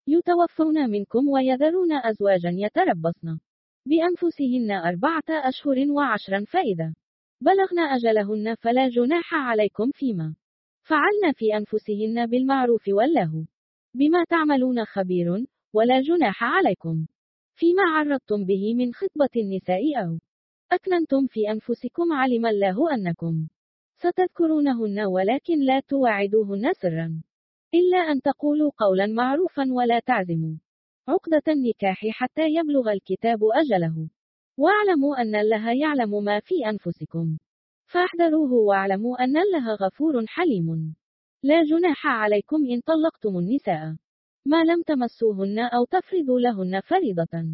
يتوفون منكم ويذرون أزواجا يتربصن بأنفسهن 4 أشهر و10 فإذا بلغن أجلهن فلا جناح عليكم فيما فعلن في أنفسهن بالمعروف والله بما تعملون خبير. ولا جناح عليكم فيما عرضتم به من خطبة النساء أو أكننتم في أنفسكم علم الله أنكم ستذكرونهن ولكن لا تواعدوهن سرا إلا أن تقولوا قولا معروفا ولا تعزموا عقدة النكاح حتى يبلغ الكتاب أجله واعلموا أن الله يعلم ما في أنفسكم فاحذروه واعلموا أن الله غفور حليم. لا جناح عليكم إن طلقتم النساء ما لم تمسوهن أو تفرضوا لهن فريضة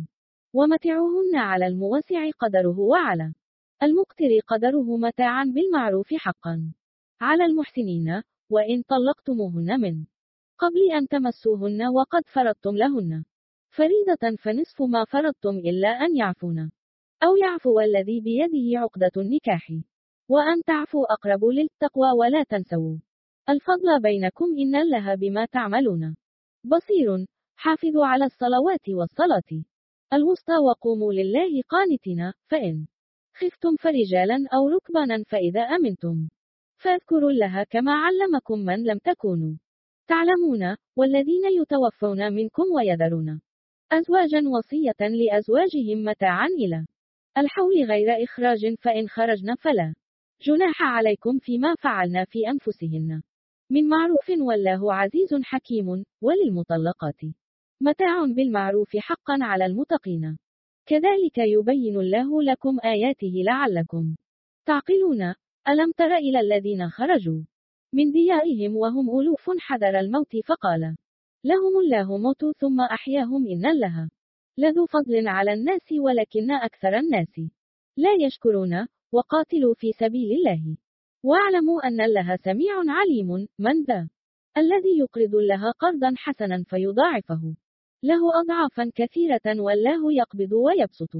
ومتعوهن على الموسع قدره وعلى المقتر قدره متاعا بالمعروف حقا على المحسنين. وإن طلقتموهن من قبل أن تمسوهن وقد فرضتم لهن فريضة فنصف ما فرضتم إلا أن يعفون أو يعفو الذي بيده عقدة النكاح وأن تعفوا أقرب للتقوى. ولا تنسوا الفضل بينكم إن الله بما تعملون بصير. حافظوا على الصلوات والصلاة الوسطى وقوموا لله قانتين. فإن خفتم فرجالا أو ركبانا فإذا أمنتم فاذكروا الله كما علمكم من لم تكونوا تعلمون والذين يتوفون منكم ويذرون أزواجا وصية لأزواجهم متاعا إلى الحول غير إخراج فإن خرجن فلا جناح عليكم فيما فعلن في أنفسهن من معروف والله عزيز حكيم. وللمطلقات متاع بالمعروف حقا على المتقين كذلك يبين الله لكم آياته لعلكم تعقلون. ألم تر إلى الذين خرجوا من ديارهم وهم ألوف حذر الموت فقال لهم الله موتوا ثم أحياهم إن الله لذو فضل على الناس ولكن أكثر الناس لا يشكرون. وقاتلوا في سبيل الله واعلموا أن الله سميع عليم. من ذا الذي يقرض الله قرضا حسنا فيضاعفه له أضعافا كثيرة والله يقبض ويبسط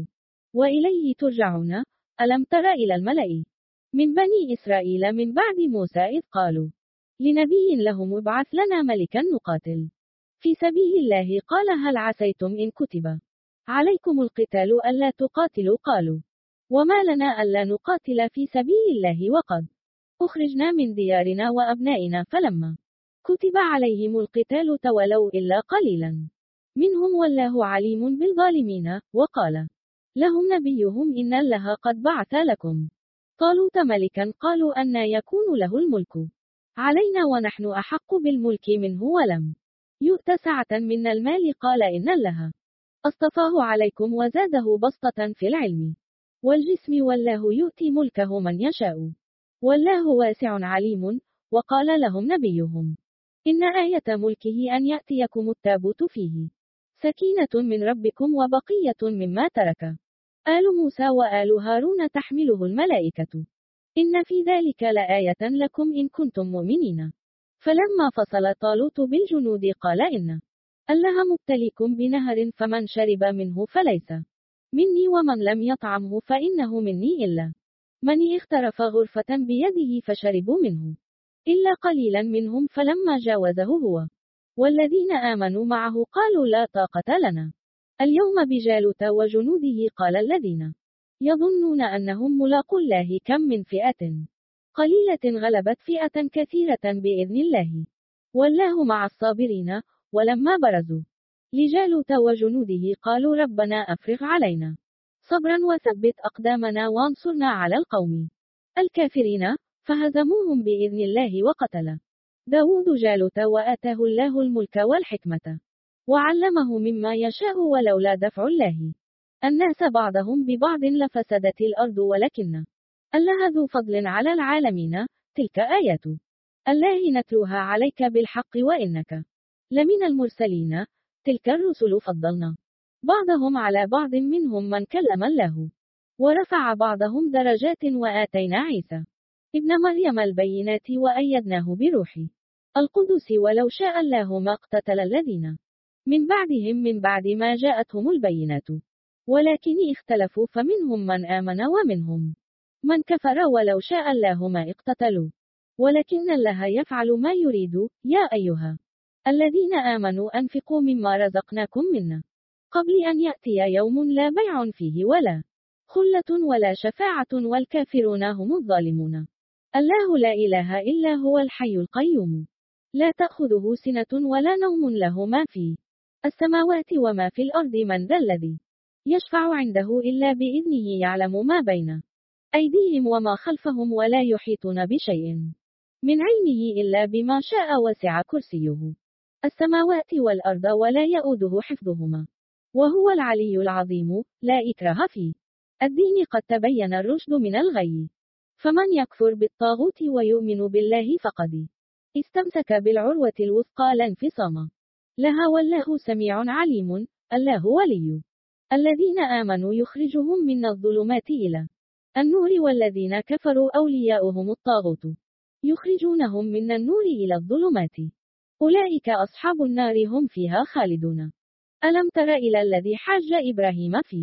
وإليه ترجعون. ألم تر إلى الملأ من بني إسرائيل من بعد موسى إذ قالوا لنبي لهم ابعث لنا ملكا نقاتل في سبيل الله قال هل عسيتم إن كتب عليكم القتال ألا تقاتلوا قالوا وما لنا ألا نقاتل في سبيل الله وقد أخرجنا من ديارنا وأبنائنا فلما كتب عليهم القتال تولوا إلا قليلا منهم والله عليم بالظالمين. وقال لهم نبيهم إن الله قد بعث لكم طالوت ملكا قالوا أن يكون له الملك علينا ونحن أحق بالملك منه ولم يؤت سعة من المال قال إن الله اصطفاه عليكم وزاده بسطة في العلم والجسم والله يؤتي ملكه من يشاء والله واسع عليم. وقال لهم نبيهم إن آية ملكه أن يأتيكم التابوت فيه سكينة من ربكم وبقية مما ترك آل موسى وآل هارون تحمله الملائكة إن في ذلك لآية لكم إن كنتم مؤمنين. فلما فصل طالوت بالجنود قال إن الله مبتليكم بنهر فمن شرب منه فليس مني ومن لم يطعمه فإنه مني إلا من اغترف غرفة بيده فشربوا منه إلا قليلا منهم فلما جاوزه هو والذين آمنوا معه قالوا لا طاقة لنا اليوم بجالوت وجنوده قال الذين يظنون أنهم ملاقو الله كم من فئة قليلة غلبت فئة كثيرة بإذن الله والله مع الصابرين. ولما برزوا لجالوت وجنوده قالوا ربنا أفرغ علينا صبرا وثبت أقدامنا وانصرنا على القوم الكافرين فهزموهم بإذن الله. وقتل داود جالوت وآتاه الله الملك والحكمة وعلمه مما يشاء ولولا دفع الله الناس بعضهم ببعض لفسدت الأرض ولكن الله ذو فضل على العالمين. تلك آيات الله نتلوها عليك بالحق وإنك لمن المرسلين. تلك الرسل فضلنا بعضهم على بعض منهم من كلم الله ورفع بعضهم درجات وآتينا عيسى ابن مريم البينات وأيدناه بروح القدس ولو شاء الله ما اقتتل الذين من بعدهم من بعد ما جاءتهم البينات ولكن اختلفوا فمنهم من آمن ومنهم من كفر ولو شاء الله ما اقتتلوا ولكن الله يفعل ما يريد. يا أيها الذين آمنوا أنفقوا مما رزقناكم منا قبل أن يأتي يوم لا بيع فيه ولا خلة ولا شفاعة والكافرون هم الظالمون. الله لا إله إلا هو الحي القيوم لا تأخذه سنة ولا نوم له ما في السماوات وما في الأرض من ذا الذي يشفع عنده إلا بإذنه يعلم ما بين أيديهم وما خلفهم ولا يحيطون بشيء من علمه إلا بما شاء وسع كرسيه السماوات والأرض ولا يؤوده حفظهما وهو العلي العظيم. لا إكراه في الدين قد تبين الرشد من الغي فمن يكفر بالطاغوت ويؤمن بالله فقد استمسك بالعروة الوثقى لا انفصام لها والله سميع عليم. الله ولي الذين آمنوا يخرجهم من الظلمات إلى النور والذين كفروا أولياؤهم الطاغوت يخرجونهم من النور إلى الظلمات أولئك أصحاب النار هم فيها خالدون. ألم تر إلى الذي حاج إبراهيم في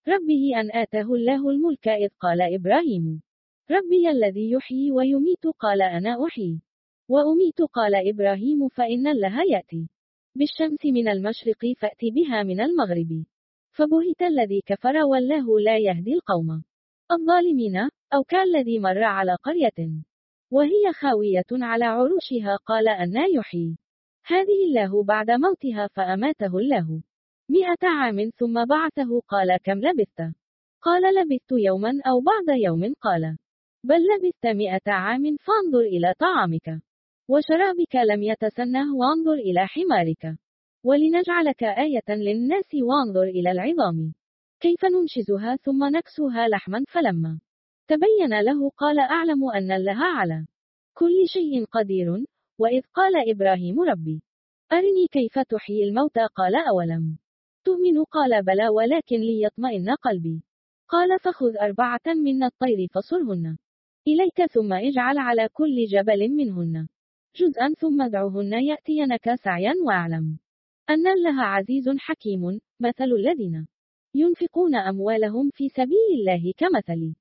ربه أن آتاه الله الملك إذ قال إبراهيم ربي الذي يحيي ويميت قال أنا أحيي وأميت قال إبراهيم فإن الله يأتي بالشمس من المشرق فأت بها من المغرب فبهت الذي كفر والله لا يهدي القوم الظالمين. أو كالذي مر على قرية وهي خاوية على عروشها قال أنا يحيي هذه الله بعد موتها فأماته الله 100 عام ثم بعثه قال كم لبثت؟ قال لبثت يوما أو بعض يوم قال بل لبثت 100 عام فانظر إلى طعامك وشرابك لم يتسنه وانظر إلى حمارك ولنجعلك آية للناس وانظر إلى العظام كيف ننشزها ثم نكسوها لحما فلما تبين له قال أعلم أن الله على كل شيء قدير وإذ قال إبراهيم ربي أرني كيف تحيي الموتى قال أولم تؤمن قال بلى ولكن ليطمئن قلبي قال فخذ 4 من الطير فصرهن إليك ثم اجعل على كل جبل منهن جزءا ثم ادعهن يأتينك سعيا واعلم أن الله عزيز حكيم مثل الذين ينفقون أموالهم في سبيل الله كمثل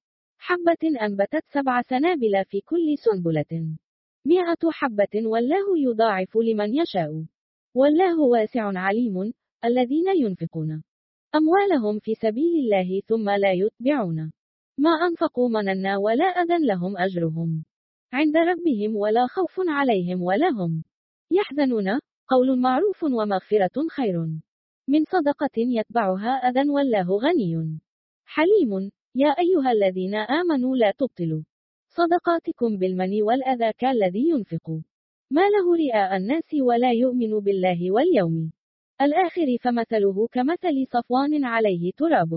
حبة أنبتت 7 سنابل في كل سنبلة 100 حبة والله يضاعف لمن يشاء والله واسع عليم الذين ينفقون أموالهم في سبيل الله ثم لا يتبعون ما أنفقوا مننا ولا أذى لهم أجرهم عند ربهم ولا خوف عليهم ولا هم يحزنون قول معروف ومغفرة خير من صدقة يتبعها أذى والله غني حليم يا أيها الذين آمنوا لا تبطلوا صدقاتكم بالمن والأذى كالذي ينفق ما له رئاء الناس ولا يؤمن بالله واليوم الآخر فمثله كمثل صفوان عليه تراب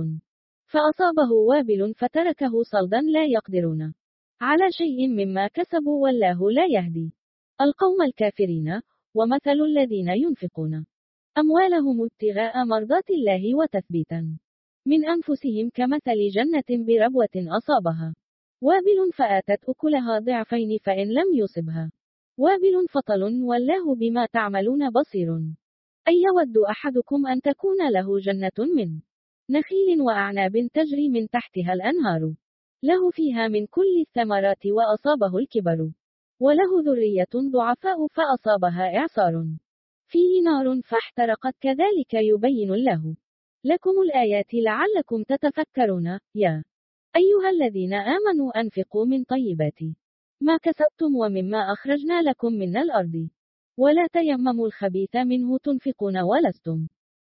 فأصابه وابل فتركه صلدا لا يقدرون على شيء مما كسبوا والله لا يهدي القوم الكافرين ومثل الذين ينفقون أموالهم ابتغاء مرضات الله وتثبيتا من أنفسهم كمثل جنة بربوة أصابها وابل فآتت أكلها ضعفين فإن لم يصبها وابل فطل والله بما تعملون بصير أي يود أحدكم أن تكون له جنة من نخيل وأعناب تجري من تحتها الأنهار له فيها من كل الثمرات وأصابه الكبر وله ذرية ضعفاء فأصابها إعصار فيه نار فاحترقت كذلك يبين الله لكم الآيات لعلكم تتفكرون يا أيها الذين آمنوا أنفقوا من طيبات ما كسبتم ومما أخرجنا لكم من الأرض ولا تيمموا الخبيث منه تنفقون ولستم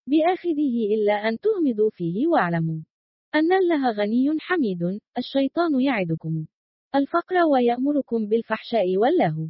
بآخذه إلا أن تغمضوا فيه واعلموا أن الله غني حميد الشيطان يعدكم الفقر ويأمركم بالفحشاء والله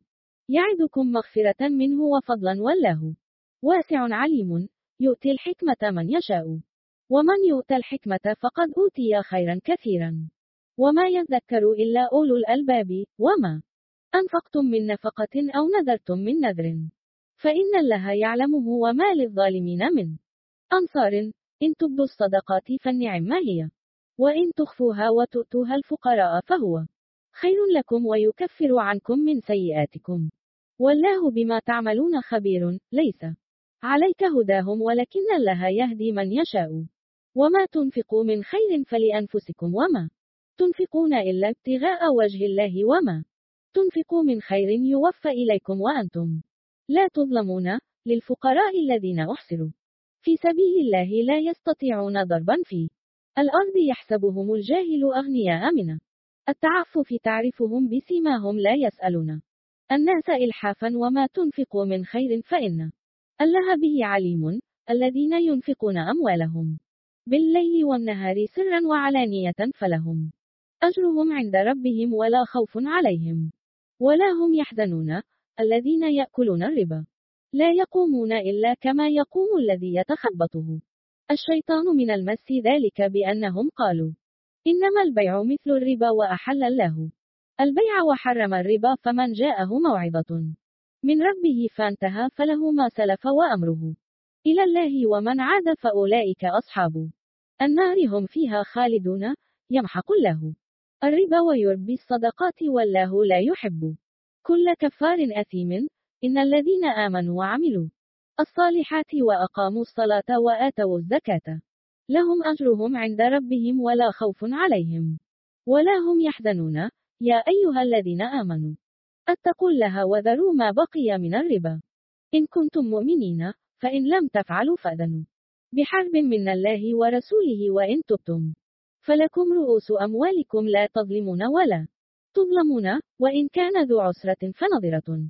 يعدكم مغفرة منه وفضلا والله واسع عليم يؤتي الحكمة من يشاء ومن يؤتى الحكمة فقد أوتي خيرا كثيرا وما يذكر إلا أولو الألباب وما أنفقتم من نفقة أو نذرتم من نذر فإن الله يعلمه وما للظالمين من أنصار إن تبدوا الصدقات فالنعم هي وإن تخفوها وتؤتوها الفقراء فهو خير لكم ويكفر عنكم من سيئاتكم والله بما تعملون خبير ليس عليك هداهم ولكن الله يهدي من يشاء وما تنفقوا من خير فلأنفسكم وما تنفقون إلا ابتغاء وجه الله وما تنفقوا من خير يوفى إليكم وأنتم لا تظلمون للفقراء الذين أحصروا في سبيل الله لا يستطيعون ضربا في الأرض يحسبهم الجاهل أغنياء من التعفف تعرفهم بسيماهم لا يسألون الناس إلحافا وما تنفقوا من خير فإن الله به عليم الذين ينفقون أموالهم بالليل والنهار سرا وعلانية فلهم أجرهم عند ربهم ولا خوف عليهم ولا هم يحزنون الذين يأكلون الربا لا يقومون إلا كما يقوم الذي يتخبطه الشيطان من المس ذلك بأنهم قالوا إنما البيع مثل الربا وأحل الله البيع وحرم الربا فمن جاءه موعظة من ربه فانتهى فله ما سلف وأمره إلى الله ومن عاد فأولئك أصحاب النار هم فيها خالدون يمحق الله الربا ويربي الصدقات والله لا يحب كل كفار أثيم إن الذين آمنوا وعملوا الصالحات وأقاموا الصلاة وآتوا الزكاة لهم أجرهم عند ربهم ولا خوف عليهم ولا هم يحزنون يا أيها الذين آمنوا اتقوا الله وذروا ما بقي من الربا إن كنتم مؤمنين فإن لم تفعلوا فأذنوا بحرب من الله ورسوله وإن تبتم فلكم رؤوس أموالكم لا تظلمون ولا تظلمون وإن كان ذو عسرة فنظرة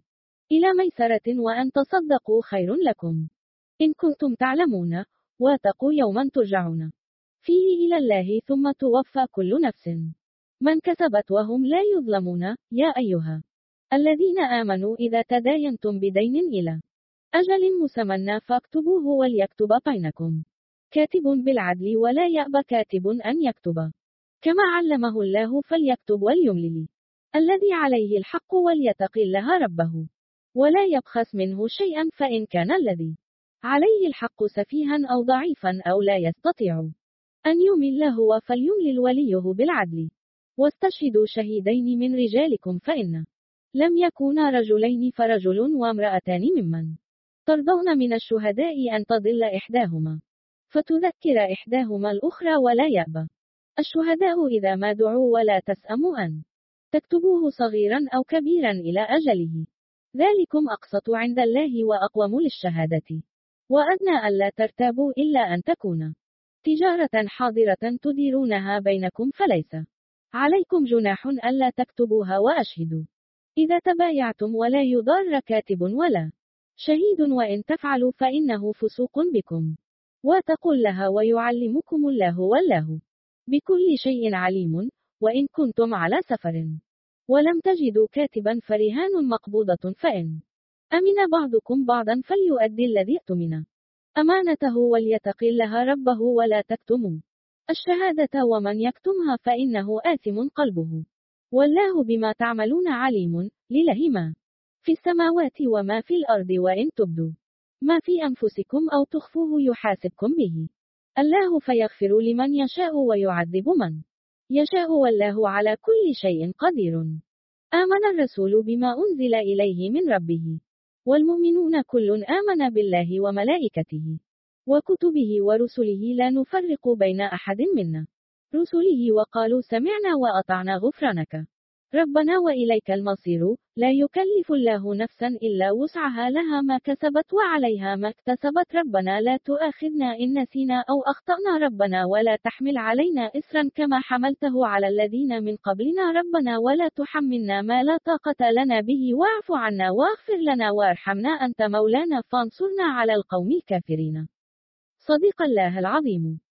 إلى ميسرة وأن تصدقوا خير لكم إن كنتم تعلمون، واتقوا يوما ترجعون فيه إلى الله ثم توفى كل نفس من كسبت وهم لا يظلمون. يا أيها الذين آمنوا إذا تداينتم بدين إلى أجل مسمى فاكتبوه وليكتب بينكم كاتب بالعدل ولا يأبى كاتب أن يكتب كما علمه الله فليكتب وليملل الذي عليه الحق وليتق الله ربه ولا يبخس منه شيئا فإن كان الذي عليه الحق سفيها أو ضعيفا أو لا يستطيع أن يمل هو فليملل وليه بالعدل واستشهدوا شهيدين من رجالكم فإن لم يكونا رجلين فرجل وامرأتان ممن ترضون من الشهداء أن تضل إحداهما فتذكر إحداهما الأخرى ولا يأبى الشهداء إذا ما دعوا ولا تسأموا أن تكتبوه صغيرا أو كبيرا إلى أجله ذلكم أقسط عند الله وأقوم للشهادة وأدنى ألا ترتابوا إلا أن تكون تجارة حاضرة تديرونها بينكم فليس عليكم جناح ألا تكتبوها وأشهدوا إذا تبايعتم ولا يضار كاتب ولا شهيد وإن تفعلوا فإنه فسوق بكم واتقوا الله ويعلمكم الله والله بكل شيء عليم. وإن كنتم على سفر ولم تجدوا كاتبا فرهان مقبوضة فإن أمن بعضكم بعضا فليؤدي الذي اؤتمن أمانته وليتق الله ربه ولا تكتموا الشهادة ومن يكتمها فإنه آثم قلبه والله بما تعملون عليم. لله ما في السماوات وما في الأرض وإن تبدوا ما في أنفسكم أو تخفوه يحاسبكم به الله فيغفر لمن يشاء ويعذب من يشاء والله على كل شيء قدير. آمن الرسول بما أنزل إليه من ربه والمؤمنون كل آمن بالله وملائكته وكتبه ورسله لا نفرق بين أحد منا رسله وقالوا سمعنا وأطعنا غفرانك ربنا وإليك المصير. لا يكلف الله نفسا إلا وسعها لها ما كسبت وعليها ما اكتسبت ربنا لا تؤاخذنا إن نسينا أو أخطأنا ربنا ولا تحمل علينا إسرا كما حملته على الذين من قبلنا ربنا ولا تحملنا ما لا طاقة لنا به واعف عنا واغفر لنا وارحمنا أنت مولانا فانصرنا على القوم الكافرين. صدق الله العظيم.